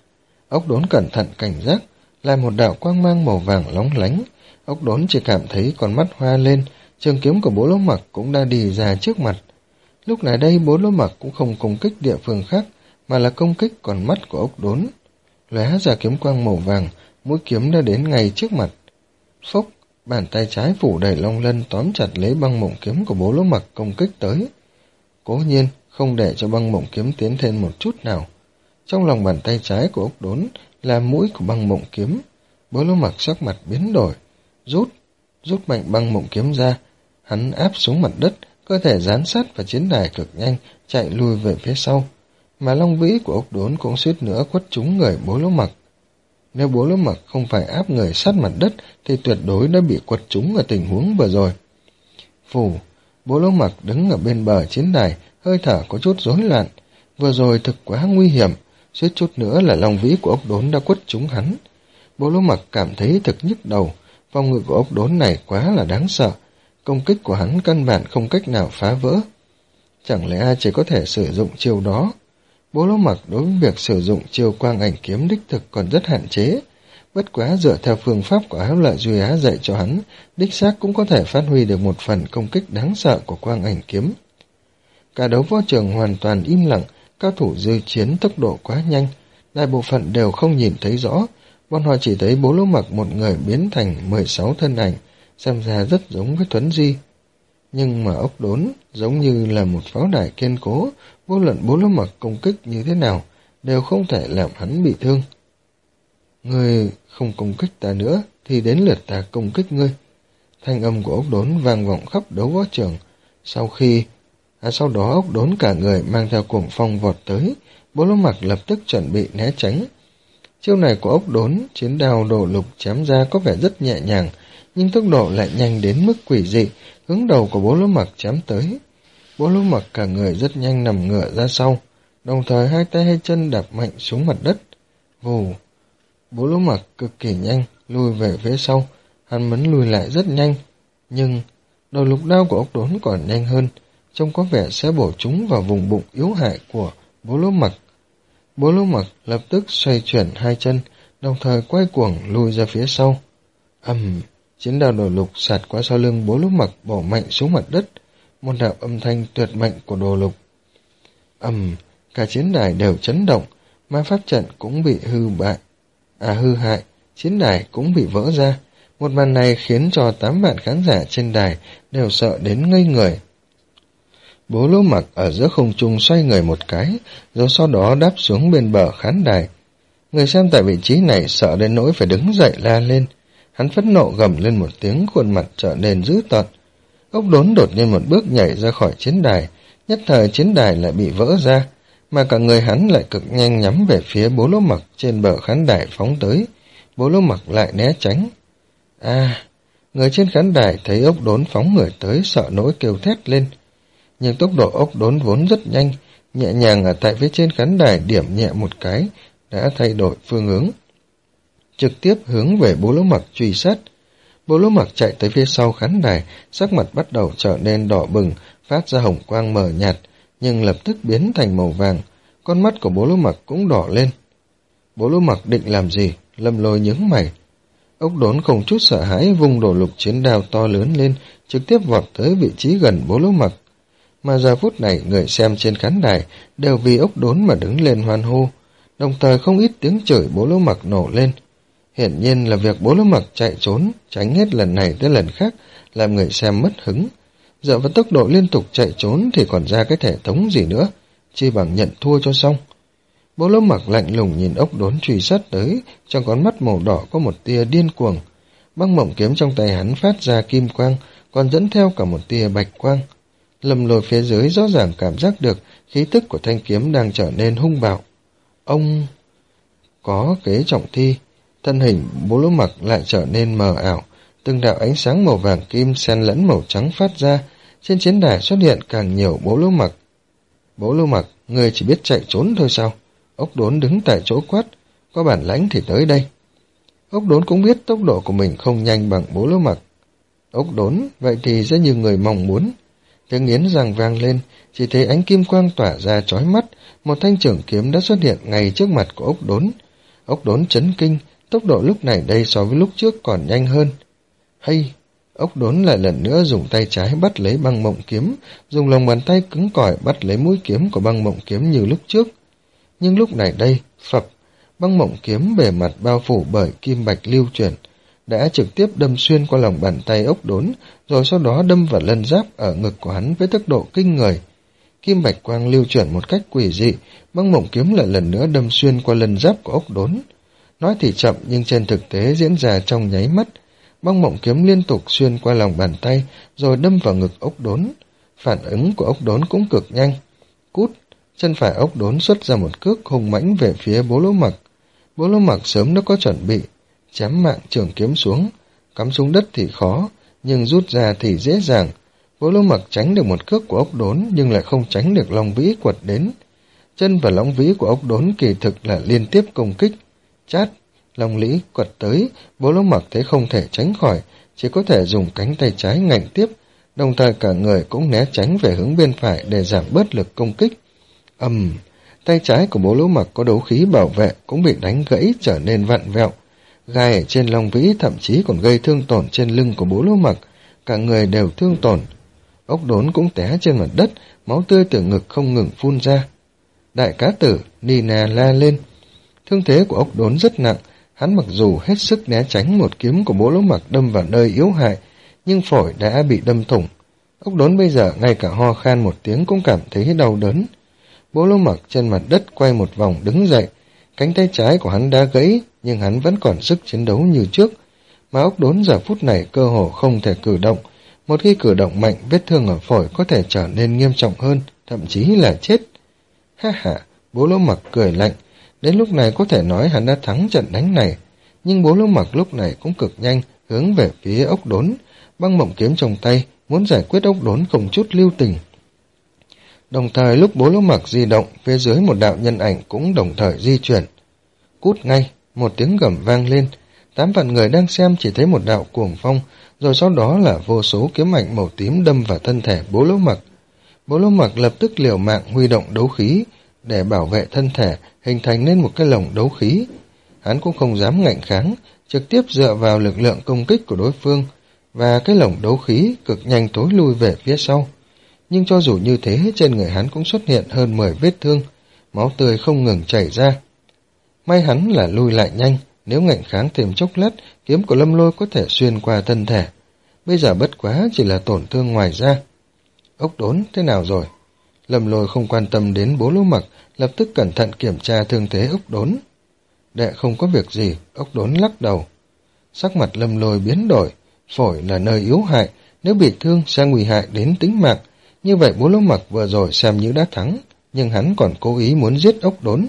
Ốc đốn cẩn thận cảnh giác, lại một đạo quang mang màu vàng lóng lánh. Ốc đốn chỉ cảm thấy con mắt hoa lên, trường kiếm của Bố Lỗ Mặc cũng đã đi ra trước mặt. Lúc này đây Bố Lỗ Mặc cũng không công kích địa phương khác, mà là công kích con mắt của ốc đốn. Lóe ra kiếm quang màu vàng, mũi kiếm đã đến ngay trước mặt. Phốc, bàn tay trái phủ đầy long lân tóm chặt lấy băng mộng kiếm của Bố Lỗ Mặc công kích tới. Cố nhiên, không để cho băng mộng kiếm tiến thêm một chút nào. Trong lòng bàn tay trái của ốc đốn là mũi của băng mộng kiếm. Bố Lỗ Mặc sắc mặt biến đổi, rút, rút mạnh băng mộng kiếm ra. Hắn áp xuống mặt đất, cơ thể dán sát vào chiến đài cực nhanh, chạy lui về phía sau. Mà long vĩ của ốc đốn cũng suýt nữa quất trúng người Bố Lỗ Mặc. Nếu Bố Lỗ Mặc không phải áp người sát mặt đất thì tuyệt đối đã bị quật trúng ở tình huống vừa rồi. Phù, Bố Lỗ Mặc đứng ở bên bờ chiến đài, hơi thở có chút rối loạn. Vừa rồi thực quá nguy hiểm, suýt chút nữa là long vĩ của ốc đốn đã quất trúng hắn. Bố Lỗ Mặc cảm thấy thực nhức đầu, phòng ngự của ốc đốn này quá là đáng sợ, công kích của hắn căn bản không cách nào phá vỡ. Chẳng lẽ chỉ có thể sử dụng chiêu đó? Bố Lỗ Mặc đối với việc sử dụng chiêu quang ảnh kiếm đích thực còn rất hạn chế, Bất quá dựa theo phương pháp của Áo Lợi Duy Á dạy cho hắn, đích xác cũng có thể phát huy được một phần công kích đáng sợ của quang ảnh kiếm. Cả đấu võ trường hoàn toàn im lặng, cao thủ dư chiến tốc độ quá nhanh, đại bộ phận đều không nhìn thấy rõ, bọn họ chỉ thấy Bố Lỗ Mặc một người biến thành mười sáu thân ảnh, xem ra rất giống với Thuấn Di. Nhưng mà ốc đốn giống như là một pháo đài kiên cố, vô luận Bố Lỗ Mặc công kích như thế nào, đều không thể làm hắn bị thương. Ngươi không công kích ta nữa, thì đến lượt ta công kích ngươi. Thanh âm của ốc đốn vang vọng khắp đấu võ trường. Sau khi, à sau đó ốc đốn cả người mang theo cuồng phong vọt tới, Bố Lỗ Mặc lập tức chuẩn bị né tránh. Chiêu này của ốc đốn, chiến đao đồ lục chém ra có vẻ rất nhẹ nhàng, nhưng tốc độ lại nhanh đến mức quỷ dị, hướng đầu của Bố Lỗ Mặc chém tới. Bố Lỗ Mặc cả người rất nhanh nằm ngửa ra sau, đồng thời hai tay hai chân đạp mạnh xuống mặt đất. Vù! Bố Lỗ Mặc cực kỳ nhanh, lùi về phía sau, hắn muốn lùi lại rất nhanh, nhưng đầu lục đao của ốc đốn còn nhanh hơn, trông có vẻ sẽ bổ trúng vào vùng bụng yếu hại của Bố Lỗ Mặc. Bố Lỗ Mặc lập tức xoay chuyển hai chân, đồng thời quay cuồng lùi ra phía sau. Ầm, chiến đao đồ lục sạt qua sau lưng Bố Lỗ Mặc bổ mạnh xuống mặt đất, một đạo âm thanh tuyệt mệnh của đồ lục. Ầm, cả chiến đài đều chấn động, ma pháp trận cũng bị hư bại, à hư hại, chiến đài cũng bị vỡ ra. Một màn này khiến cho tám vạn khán giả trên đài đều sợ đến ngây người. Bố Lỗ Mặc ở giữa không trung xoay người một cái, rồi sau đó đáp xuống bên bờ khán đài. Người xem tại vị trí này sợ đến nỗi phải đứng dậy la lên. Hắn phẫn nộ gầm lên một tiếng, khuôn mặt trở nên dữ tợn. Ốc đốn đột nhiên một bước nhảy ra khỏi chiến đài, nhất thời chiến đài lại bị vỡ ra, mà cả người hắn lại cực nhanh nhắm về phía Bố Lỗ Mặc trên bờ khán đài phóng tới. Bố Lỗ Mặc lại né tránh. À, người trên khán đài thấy ốc đốn phóng người tới sợ nỗi kêu thét lên. Nhưng tốc độ ốc đốn vốn rất nhanh, nhẹ nhàng ở tại phía trên khán đài điểm nhẹ một cái, đã thay đổi phương hướng, trực tiếp hướng về Bố Lỗ Mặc truy sát. Bố Lỗ Mặc chạy tới phía sau khán đài, sắc mặt bắt đầu trở nên đỏ bừng, phát ra hồng quang mờ nhạt, nhưng lập tức biến thành màu vàng. Con mắt của Bố Lỗ Mặc cũng đỏ lên. Bố Lỗ Mặc định làm gì? Lâm Lôi nhướng mày. Ốc đốn không chút sợ hãi vung đồ lục chiến đao to lớn lên, trực tiếp vọt tới vị trí gần Bố Lỗ Mặc. Mà giờ phút này người xem trên khán đài đều vì ốc đốn mà đứng lên hoan hô, đồng thời không ít tiếng chửi Bố Lỗ Mặc nổ lên. Hiển nhiên là việc Bố Lỗ Mặc chạy trốn, tránh hết lần này tới lần khác, làm người xem mất hứng. Dựa vào tốc độ liên tục chạy trốn thì còn ra cái thể thống gì nữa, chi bằng nhận thua cho xong. Bố Lỗ Mặc lạnh lùng nhìn ốc đốn truy sát tới, trong con mắt màu đỏ có một tia điên cuồng. Băng mộng kiếm trong tay hắn phát ra kim quang, còn dẫn theo cả một tia bạch quang. Lâm Lôi phía dưới rõ ràng cảm giác được khí tức của thanh kiếm đang trở nên hung bạo. Ông có kế trọng thi, thân hình Bố Lỗ Mặc lại trở nên mờ ảo, từng đạo ánh sáng màu vàng kim xen lẫn màu trắng phát ra, trên chiến đài xuất hiện càng nhiều Bố Lỗ Mặc. Bố Lỗ Mặc, ngươi chỉ biết chạy trốn thôi sao? Ốc đốn đứng tại chỗ quát, có bản lãnh thì tới đây. Ốc đốn cũng biết tốc độ của mình không nhanh bằng Bố Lỗ Mặc. Ốc đốn, vậy thì sẽ như người mong muốn. Tiếng nghiến răng vang lên, chỉ thấy ánh kim quang tỏa ra chói mắt, một thanh trưởng kiếm đã xuất hiện ngay trước mặt của ốc đốn. Ốc đốn chấn kinh, tốc độ lúc này đây so với lúc trước còn nhanh hơn. Hay, ốc đốn lại lần nữa dùng tay trái bắt lấy băng mộng kiếm, dùng lòng bàn tay cứng cỏi bắt lấy mũi kiếm của băng mộng kiếm như lúc trước. Nhưng lúc này đây, phập, băng mộng kiếm bề mặt bao phủ bởi kim bạch lưu chuyển, đã trực tiếp đâm xuyên qua lòng bàn tay ốc đốn, rồi sau đó đâm vào lân giáp ở ngực của hắn với tốc độ kinh người. Kim bạch quang lưu chuyển một cách quỷ dị, băng mộng kiếm lại lần nữa đâm xuyên qua lân giáp của ốc đốn. Nói thì chậm nhưng trên thực tế diễn ra trong nháy mắt, băng mộng kiếm liên tục xuyên qua lòng bàn tay, rồi đâm vào ngực ốc đốn. Phản ứng của ốc đốn cũng cực nhanh. Cút, chân phải ốc đốn xuất ra một cước hùng mãnh về phía Bố Lỗ Mặc. Bố Lỗ Mặc sớm đã có chuẩn bị, chém mạng trường kiếm xuống, cắm xuống đất thì khó, nhưng rút ra thì dễ dàng. Bố Lỗ Mặc tránh được một cước của ốc đốn nhưng lại không tránh được long vĩ quật đến. Chân và long vĩ của ốc đốn kỳ thực là liên tiếp công kích. Chát, long lĩ quật tới, Bố Lỗ Mặc thấy không thể tránh khỏi, chỉ có thể dùng cánh tay trái ngạnh tiếp, đồng thời cả người cũng né tránh về hướng bên phải để giảm bớt lực công kích. Ầm, um, tay trái của Bố Lỗ Mặc có đấu khí bảo vệ cũng bị đánh gãy trở nên vặn vẹo. gai ở trên Long Vĩ thậm chí còn gây thương tổn trên lưng của Bố Lỗ Mặc, cả người đều thương tổn. Ốc Đốn cũng té trên mặt đất, máu tươi từ ngực không ngừng phun ra. Đại cá tử, Nina la lên. Thương thế của Ốc Đốn rất nặng, hắn mặc dù hết sức né tránh một kiếm của Bố Lỗ Mặc đâm vào nơi yếu hại, nhưng phổi đã bị đâm thủng. Ốc Đốn bây giờ ngay cả ho khan một tiếng cũng cảm thấy đau đớn. Bố Lỗ Mặc trên mặt đất quay một vòng đứng dậy, cánh tay trái của hắn đã gãy, nhưng hắn vẫn còn sức chiến đấu như trước, mà Ốc Đốn giờ phút này cơ hồ không thể cử động. Một khi cử động mạnh, vết thương ở phổi có thể trở nên nghiêm trọng hơn, thậm chí là chết. Ha ha, Bố Lỗ Mặc cười lạnh. Đến lúc này có thể nói hắn đã thắng trận đánh này, nhưng Bố Lỗ Mặc lúc này cũng cực nhanh hướng về phía Ốc Đốn, băng mộng kiếm trong tay, muốn giải quyết Ốc Đốn không chút lưu tình. Đồng thời lúc Bố Lỗ Mặc di động, phía dưới một đạo nhân ảnh cũng đồng thời di chuyển. Cút ngay, một tiếng gầm vang lên, tám vạn người đang xem chỉ thấy một đạo cuồng phong, rồi sau đó là vô số kiếm ảnh màu tím đâm vào thân thể Bố Lỗ Mặc. Bố Lỗ Mặc lập tức liều mạng huy động đấu khí để bảo vệ thân thể, hình thành nên một cái lồng đấu khí. Hắn cũng không dám ngạnh kháng, trực tiếp dựa vào lực lượng công kích của đối phương, và cái lồng đấu khí cực nhanh tối lui về phía sau. Nhưng cho dù như thế, trên người hắn cũng xuất hiện hơn mười vết thương, máu tươi không ngừng chảy ra. May hắn là lui lại nhanh, nếu ngạnh kháng thêm chốc lát, kiếm của Lâm Lôi có thể xuyên qua thân thể. Bây giờ bất quá chỉ là tổn thương ngoài da. Ốc Đốn thế nào rồi? Lâm Lôi không quan tâm đến Bố Lỗ Mặc, lập tức cẩn thận kiểm tra thương thế Ốc Đốn. Đệ không có việc gì, Ốc Đốn lắc đầu. Sắc mặt Lâm Lôi biến đổi, phổi là nơi yếu hại, nếu bị thương sẽ nguy hại đến tính mạng. Như vậy Bố Lỗ Mặc vừa rồi xem như đã thắng, nhưng hắn còn cố ý muốn giết Ốc Đốn.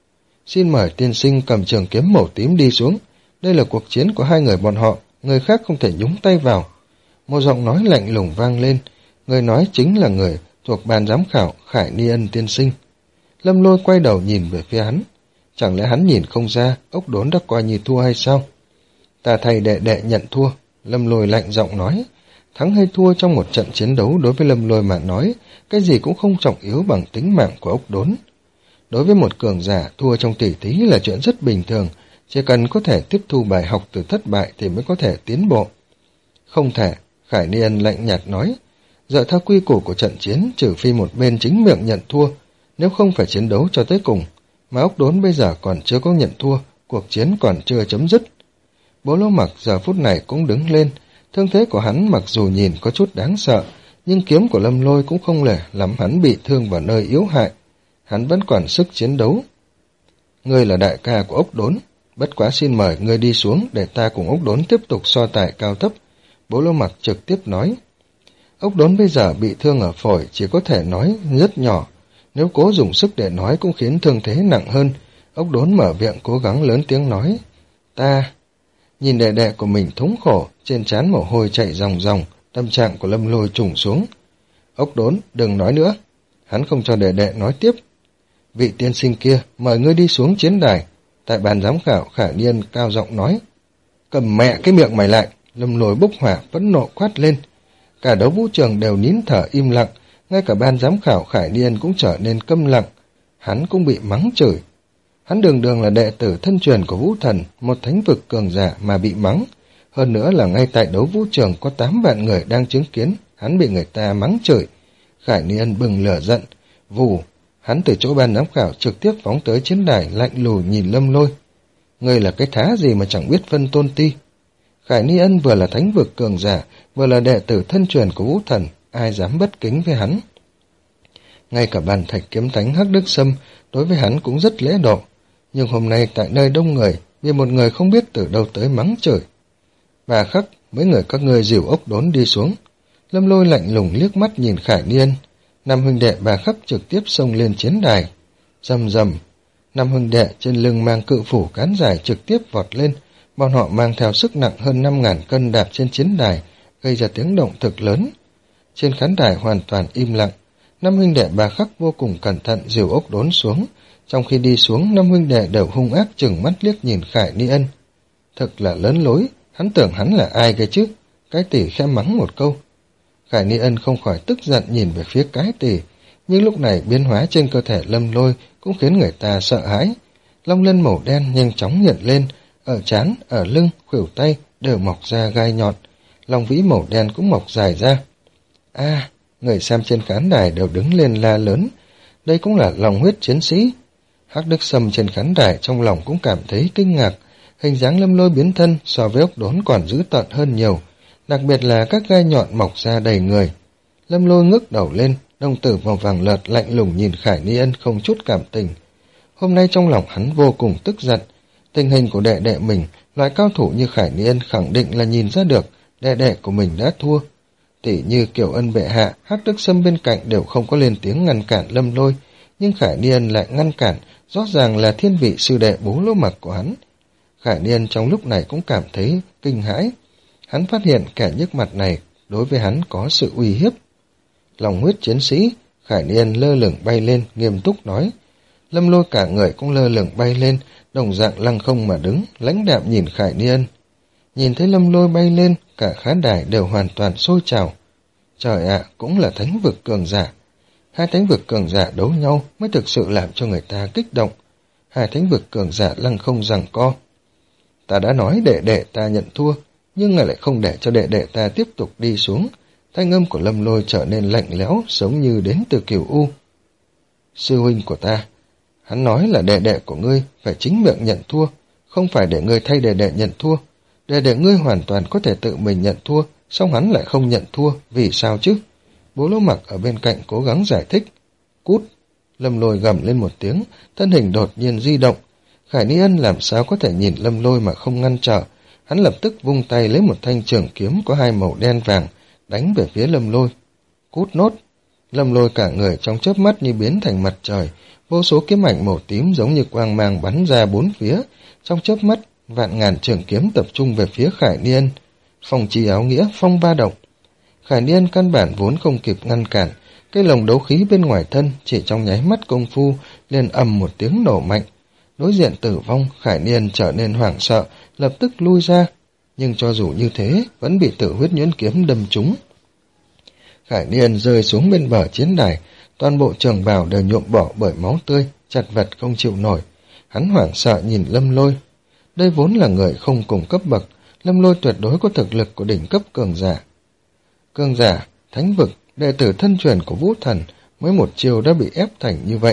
Xin mời tiên sinh cầm trường kiếm màu tím đi xuống, đây là cuộc chiến của hai người bọn họ, người khác không thể nhúng tay vào. Một giọng nói lạnh lùng vang lên, người nói chính là người thuộc ban giám khảo Khải Ni Ân tiên sinh. Lâm Lôi quay đầu nhìn về phía hắn, chẳng lẽ hắn nhìn không ra Ốc Đốn đã coi như thua hay sao? Ta thay đệ đệ nhận thua, Lâm Lôi lạnh giọng nói. Thắng hay thua trong một trận chiến đấu đối với Lâm Lôi mà nói, cái gì cũng không trọng yếu bằng tính mạng của Ốc Đốn. Đối với một cường giả, thua trong tỷ thí là chuyện rất bình thường, chỉ cần có thể tiếp thu bài học từ thất bại thì mới có thể tiến bộ. Không thể, Khải Ni Ân lạnh nhạt nói, dựa theo quy củ của trận chiến, trừ phi một bên chính miệng nhận thua, nếu không phải chiến đấu cho tới cùng, mà Ốc Đốn bây giờ còn chưa có nhận thua, cuộc chiến còn chưa chấm dứt. Bố Lỗ Mặc giờ phút này cũng đứng lên, thương thế của hắn mặc dù nhìn có chút đáng sợ, nhưng kiếm của Lâm Lôi cũng không thể làm hắn bị thương vào nơi yếu hại. Hắn vẫn còn sức chiến đấu. Ngươi là đại ca của Ốc Đốn, bất quá xin mời ngươi đi xuống để ta cùng Ốc Đốn tiếp tục so tài cao thấp. Bố Lỗ Mặc trực tiếp nói. Ốc Đốn bây giờ bị thương ở phổi, chỉ có thể nói rất nhỏ, nếu cố dùng sức để nói cũng khiến thương thế nặng hơn. Ốc Đốn mở miệng cố gắng lớn tiếng nói. Ta... Nhìn đệ đệ của mình thống khổ, trên trán mồ hôi chạy ròng ròng, tâm trạng của Lâm Lôi trùng xuống. Ốc Đốn, đừng nói nữa. Hắn không cho đệ đệ nói tiếp. Vị tiên sinh kia, mời ngươi đi xuống chiến đài. Tại bàn giám khảo, Khải Ni Ân cao giọng nói. Cầm mẹ cái miệng mày lại. Lâm Lôi bốc hỏa, phẫn nộ quát lên. Cả đấu vũ trường đều nín thở im lặng, ngay cả ban giám khảo Khải Ni Ân cũng trở nên câm lặng. Hắn cũng bị mắng chửi. Hắn đường đường là đệ tử thân truyền của Vũ Thần, một thánh vực cường giả mà bị mắng. Hơn nữa là ngay tại đấu vũ trường có tám vạn người đang chứng kiến, hắn bị người ta mắng chửi. Khải Ni Ân bừng lửa giận, vù, hắn từ chỗ ban giám khảo trực tiếp phóng tới chiến đài lạnh lùng nhìn Lâm Lôi. Ngươi là cái thá gì mà chẳng biết phân tôn ti? Khải Ni Ân vừa là thánh vực cường giả, vừa là đệ tử thân truyền của Vũ Thần, ai dám bất kính với hắn? Ngay cả bàn thạch kiếm thánh Hắc Đức Sâm đối với hắn cũng rất lễ độ. Nhưng hôm nay tại nơi đông người, vì một người không biết từ đâu tới mắng chửi. Bà khắc, mấy người các ngươi dìu Ốc Đốn đi xuống. Lâm Lôi lạnh lùng liếc mắt nhìn Khải Ni Ân. Năm huynh đệ bà khắc trực tiếp xông lên chiến đài. Rầm rầm, năm huynh đệ trên lưng mang cự phủ cán dài trực tiếp vọt lên. Bọn họ mang theo sức nặng hơn năm ngàn cân đạp trên chiến đài, gây ra tiếng động thực lớn. Trên khán đài hoàn toàn im lặng. Năm huynh đệ bà khắc vô cùng cẩn thận dìu Ốc Đốn xuống. Trong khi đi xuống, năm huynh đệ đều hung ác chừng mắt liếc nhìn Khải Ni Ân. Thật là lớn lối, hắn tưởng hắn là ai cái chứ? Cái tỷ khẽ mắng một câu. Khải Ni Ân không khỏi tức giận nhìn về phía cái tỷ, nhưng lúc này biến hóa trên cơ thể Lâm Lôi cũng khiến người ta sợ hãi. Long lân màu đen nhanh chóng nhận lên, ở trán, ở lưng, khuỷu tay đều mọc ra gai nhọn, lòng vĩ màu đen cũng mọc dài ra. A, người xem trên khán đài đều đứng lên la lớn, đây cũng là lòng huyết chiến sĩ. Hắc Đức Sâm trên khán đài trong lòng cũng cảm thấy kinh ngạc, hình dáng Lâm Lôi biến thân so với ốc đốn còn dữ tợn hơn nhiều, đặc biệt là các gai nhọn mọc ra đầy người. Lâm Lôi ngước đầu lên, đồng tử màu vàng lợt lạnh lùng nhìn Khải Ni Ân không chút cảm tình. Hôm nay trong lòng hắn vô cùng tức giận, tình hình của đệ đệ mình, loại cao thủ như Khải Ni Ân khẳng định là nhìn ra được đệ đệ của mình đã thua. Tỷ như Kiều Ân bệ hạ, Hắc Đức Sâm bên cạnh đều không có lên tiếng ngăn cản Lâm Lôi, nhưng Khải Ni Ân lại ngăn cản, rõ ràng là thiên vị sư đệ Bố Lỗ Mặc của hắn. Khải Ni Ân trong lúc này cũng cảm thấy kinh hãi, hắn phát hiện kẻ nhức mặt này đối với hắn có sự uy hiếp. Lòng huyết chiến sĩ, Khải Ni Ân lơ lửng bay lên, nghiêm túc nói. Lâm Lôi cả người cũng lơ lửng bay lên, đồng dạng lăng không mà đứng, lãnh đạm nhìn Khải Ni Ân. Nhìn thấy Lâm Lôi bay lên, cả khán đài đều hoàn toàn sôi trào. Trời ạ, cũng là thánh vực cường giả. Hai thánh vực cường giả đấu nhau mới thực sự làm cho người ta kích động. Hai thánh vực cường giả lăng không giằng co. Ta đã nói đệ đệ ta nhận thua, nhưng lại không để cho đệ đệ ta tiếp tục đi xuống. Thanh âm của Lâm Lôi trở nên lạnh lẽo, giống như đến từ Cửu U. Sư huynh của ta, hắn nói là đệ đệ của ngươi phải chính miệng nhận thua, không phải để ngươi thay đệ đệ nhận thua. Đệ đệ ngươi hoàn toàn có thể tự mình nhận thua, song hắn lại không nhận thua, vì sao chứ? Bố Lỗ Mặc ở bên cạnh cố gắng giải thích. Cút! Lâm Lôi gầm lên một tiếng, thân hình đột nhiên di động. Khải Ni Ân làm sao có thể nhìn Lâm Lôi mà không ngăn trở. Hắn lập tức vung tay lấy một thanh trường kiếm có hai màu đen vàng, đánh về phía Lâm Lôi. Cút nốt! Lâm Lôi cả người trong chớp mắt như biến thành mặt trời, vô số kiếm ảnh màu tím giống như quang mang bắn ra bốn phía. Trong chớp mắt, vạn ngàn trường kiếm tập trung về phía Khải Ni Ân. Phong chi áo nghĩa, phong ba động. Khải Ni Ân căn bản vốn không kịp ngăn cản, cái lồng đấu khí bên ngoài thân chỉ trong nháy mắt công phu liền ầm một tiếng nổ mạnh. Đối diện tử vong, Khải Ni Ân trở nên hoảng sợ, lập tức lui ra, nhưng cho dù như thế vẫn bị Tử Huyết Nhuyễn kiếm đâm trúng. Khải Ni Ân rơi xuống bên bờ chiến đài, toàn bộ trường bào đều nhuộm bỏ bởi máu tươi, chật vật không chịu nổi. Hắn hoảng sợ nhìn Lâm Lôi. Đây vốn là người không cùng cấp bậc, Lâm Lôi tuyệt đối có thực lực của đỉnh cấp cường giả. Cường giả, thánh vực, đệ tử thân truyền của Vũ Thần, mới một chiều đã bị ép thành như vậy.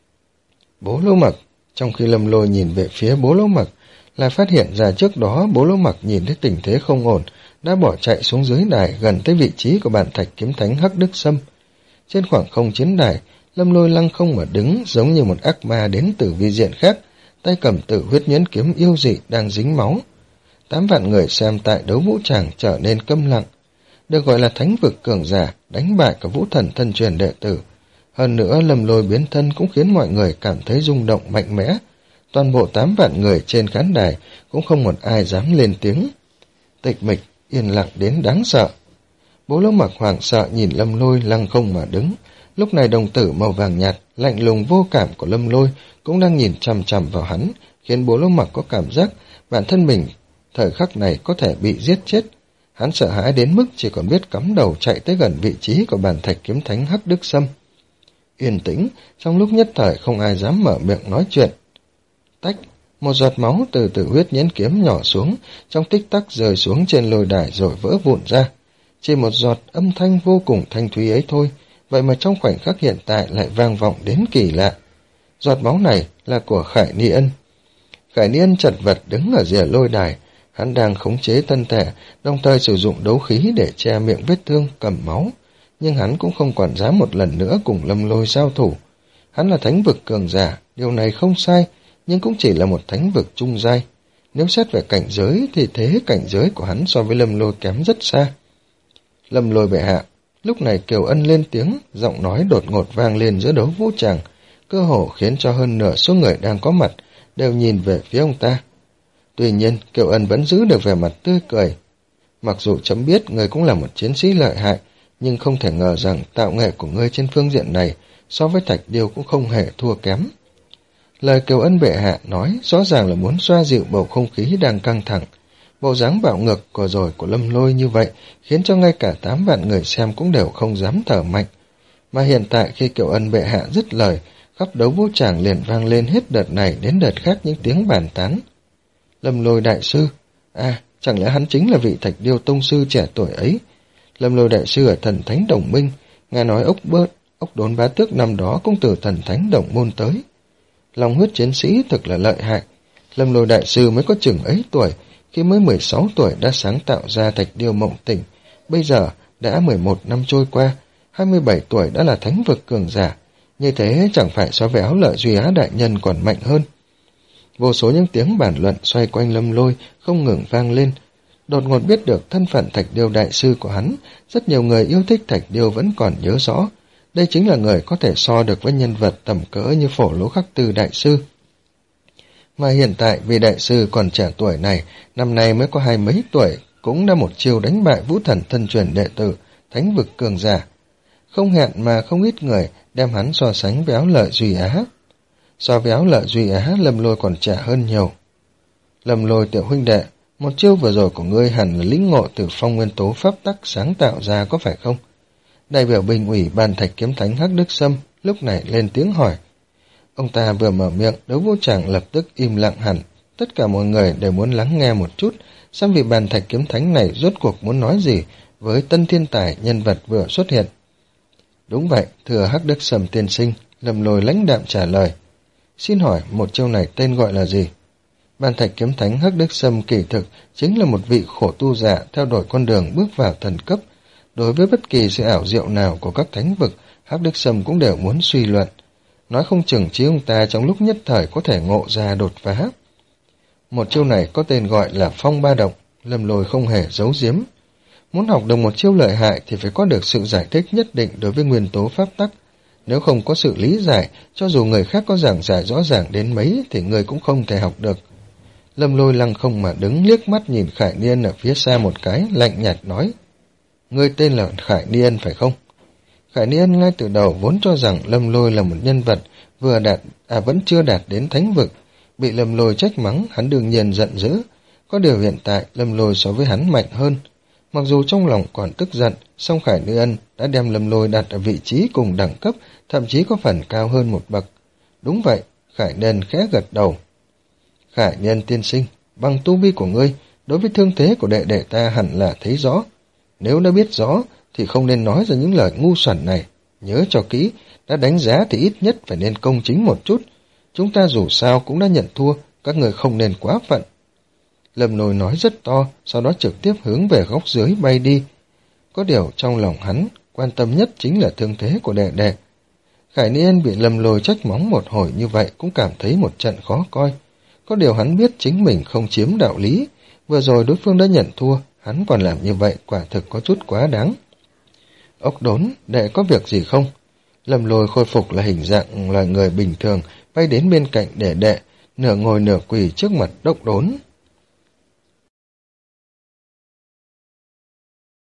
Bố Lỗ Mặc, trong khi Lâm Lôi nhìn về phía Bố Lỗ Mặc, lại phát hiện ra trước đó Bố Lỗ Mặc nhìn thấy tình thế không ổn, đã bỏ chạy xuống dưới đài gần tới vị trí của bản thạch kiếm thánh Hắc Đức Sâm. Trên khoảng không chiến đài, Lâm Lôi lăng không mà đứng giống như một ác ma đến từ vi diện khác, tay cầm Tử Huyết Nhuyễn kiếm yêu dị đang dính máu. Tám vạn người xem tại đấu vũ tràng trở nên câm lặng. Được gọi là thánh vực cường giả, đánh bại cả Vũ Thần thân truyền đệ tử. Hơn nữa Lâm Lôi biến thân cũng khiến mọi người cảm thấy rung động mạnh mẽ. Toàn bộ tám vạn người trên khán đài cũng không một ai dám lên tiếng. Tịch mịch, yên lặng đến đáng sợ. Bố Lỗ Mặc hoảng sợ nhìn Lâm Lôi lăng không mà đứng. Lúc này đồng tử màu vàng nhạt, lạnh lùng vô cảm của Lâm Lôi cũng đang nhìn chằm chằm vào hắn, khiến Bố Lỗ Mặc có cảm giác bản thân mình thời khắc này có thể bị giết chết. Hắn sợ hãi đến mức chỉ còn biết cắm đầu chạy tới gần vị trí của bản thạch kiếm thánh Hắc Đức Sâm. Yên tĩnh, trong lúc nhất thời không ai dám mở miệng nói chuyện. Tách, một giọt máu từ Tử Huyết Nhuyễn kiếm nhỏ xuống, trong tích tắc rơi xuống trên lôi đài rồi vỡ vụn ra. Chỉ một giọt âm thanh vô cùng thanh thúy ấy thôi, vậy mà trong khoảnh khắc hiện tại lại vang vọng đến kỳ lạ. Giọt máu này là của Khải Ni Ân. Khải Ni Ân chật vật đứng ở rìa lôi đài, hắn đang khống chế thân thể, đồng thời sử dụng đấu khí để che miệng vết thương, cầm máu. Nhưng hắn cũng không còn dám một lần nữa cùng Lâm Lôi giao thủ. Hắn là thánh vực cường giả, điều này không sai, nhưng cũng chỉ là một thánh vực trung giai. Nếu xét về cảnh giới thì thế cảnh giới của hắn so với Lâm Lôi kém rất xa. Lâm Lôi bệ hạ, lúc này Kiều Ân lên tiếng, giọng nói đột ngột vang lên giữa đấu vũ tràng, cơ hồ khiến cho hơn nửa số người đang có mặt đều nhìn về phía ông ta. Tuy nhiên, Kiều Ân vẫn giữ được vẻ mặt tươi cười. Mặc dù chấm biết ngươi cũng là một chiến sĩ lợi hại, nhưng không thể ngờ rằng tạo nghệ của ngươi trên phương diện này so với Thạch Điêu cũng không hề thua kém. Lời Kiều Ân bệ hạ nói rõ ràng là muốn xoa dịu bầu không khí đang căng thẳng. Bộ dáng bạo ngược của rồi của Lâm Lôi như vậy khiến cho ngay cả tám vạn người xem cũng đều không dám thở mạnh. Mà hiện tại khi Kiều Ân bệ hạ dứt lời, khắp đấu vũ tràng liền vang lên hết đợt này đến đợt khác những tiếng bàn tán. Lâm Lôi đại sư, à, chẳng lẽ hắn chính là vị Thạch Điêu tông sư trẻ tuổi ấy? Lâm Lôi đại sư ở Thần Thánh Đồng Minh, nghe nói ốc bớt, ốc đốn bá tước năm đó cũng từ Thần Thánh Đồng Môn tới. Long huyết chiến sĩ thực là lợi hại. Lâm Lôi đại sư mới có chừng ấy tuổi, khi mới mười sáu tuổi đã sáng tạo ra Thạch Điêu Mộng Tỉnh. Bây giờ đã mười một năm trôi qua, hai mươi bảy tuổi đã là thánh vực cường giả. Như thế chẳng phải so với Áo Lợi Duy Á đại nhân còn mạnh hơn. Vô số những tiếng bàn luận xoay quanh Lâm Lôi không ngừng vang lên. Đột ngột biết được thân phận Thạch Điêu đại sư của hắn, rất nhiều người yêu thích Thạch Điêu vẫn còn nhớ rõ. Đây chính là người có thể so được với nhân vật tầm cỡ như Phổ Lỗ Khắc Tư đại sư. Mà hiện tại vì đại sư còn trẻ tuổi này, năm nay mới có hai mấy tuổi, cũng đã một chiêu đánh bại vũ thần thân truyền đệ tử, thánh vực cường giả. Không hẹn mà không ít người đem hắn so sánh với Áo Lợi Duy Á. So với Áo Lợi Duy Á, Lâm Lôi còn trẻ hơn nhiều. Lâm Lôi tiểu huynh đệ, một chiêu vừa rồi của ngươi hẳn là lĩnh ngộ từ phong nguyên tố pháp tắc sáng tạo ra có phải không? Đại biểu Bình ủy Bàn Thạch Kiếm Thánh Hắc Đức Sâm lúc này lên tiếng hỏi. Ông ta vừa mở miệng, Đấu Vô Tràng lập tức im lặng hẳn. Tất cả mọi người đều muốn lắng nghe một chút, xem vị Bàn Thạch Kiếm Thánh này rốt cuộc muốn nói gì với tân thiên tài nhân vật vừa xuất hiện. Đúng vậy, thưa Hắc Đức Sâm tiên sinh, Lâm Lôi lãnh đạm trả lời. Xin hỏi một chiêu này tên gọi là gì? Bàn Thạch Kiếm Thánh Hắc Đức Sâm kỳ thực chính là một vị khổ tu giả theo đuổi con đường bước vào thần cấp. Đối với bất kỳ sự ảo diệu nào của các thánh vực, Hắc Đức Sâm cũng đều muốn suy luận. Nói không chừng chí ông ta trong lúc nhất thời có thể ngộ ra đột phá. Một chiêu này có tên gọi là Phong Ba Động, Lâm Lôi không hề giấu giếm. Muốn học được một chiêu lợi hại thì phải có được sự giải thích nhất định đối với nguyên tố pháp tắc. Nếu không có sự lý giải, cho dù người khác có giảng giải rõ ràng đến mấy thì người cũng không thể học được. Lâm Lôi lăng không mà đứng liếc mắt nhìn Khải Niên ở phía xa một cái, lạnh nhạt nói. Ngươi tên là Khải Niên phải không? Khải Niên ngay từ đầu vốn cho rằng Lâm Lôi là một nhân vật vừa đạt, à vẫn chưa đạt đến thánh vực. Bị Lâm Lôi trách mắng, hắn đương nhiên giận dữ. Có điều hiện tại Lâm Lôi so với hắn mạnh hơn. Mặc dù trong lòng còn tức giận, song Khải Niên đã đem Lâm Lôi đặt ở vị trí cùng đẳng cấp, thậm chí có phần cao hơn một bậc. Đúng vậy, Khải Niên khẽ gật đầu. Khải Niên tiên sinh, bằng tu vi của ngươi, đối với thương thế của đệ đệ ta hẳn là thấy rõ. Nếu đã biết rõ, thì không nên nói ra những lời ngu xuẩn này. Nhớ cho kỹ, đã đánh giá thì ít nhất phải nên công chính một chút. Chúng ta dù sao cũng đã nhận thua, các người không nên quá phận. Lâm Lôi nói rất to, sau đó trực tiếp hướng về góc dưới bay đi. Có điều trong lòng hắn, quan tâm nhất chính là thương thế của đệ đệ. Khải Niên bị Lâm Lôi trách mắng một hồi như vậy cũng cảm thấy một trận khó coi. Có điều hắn biết chính mình không chiếm đạo lý. Vừa rồi đối phương đã nhận thua, hắn còn làm như vậy quả thực có chút quá đáng. Ốc đốn, đệ có việc gì không? Lâm Lôi khôi phục là hình dạng là người bình thường, bay đến bên cạnh để đệ, nửa ngồi nửa quỳ trước mặt Ốc đốn.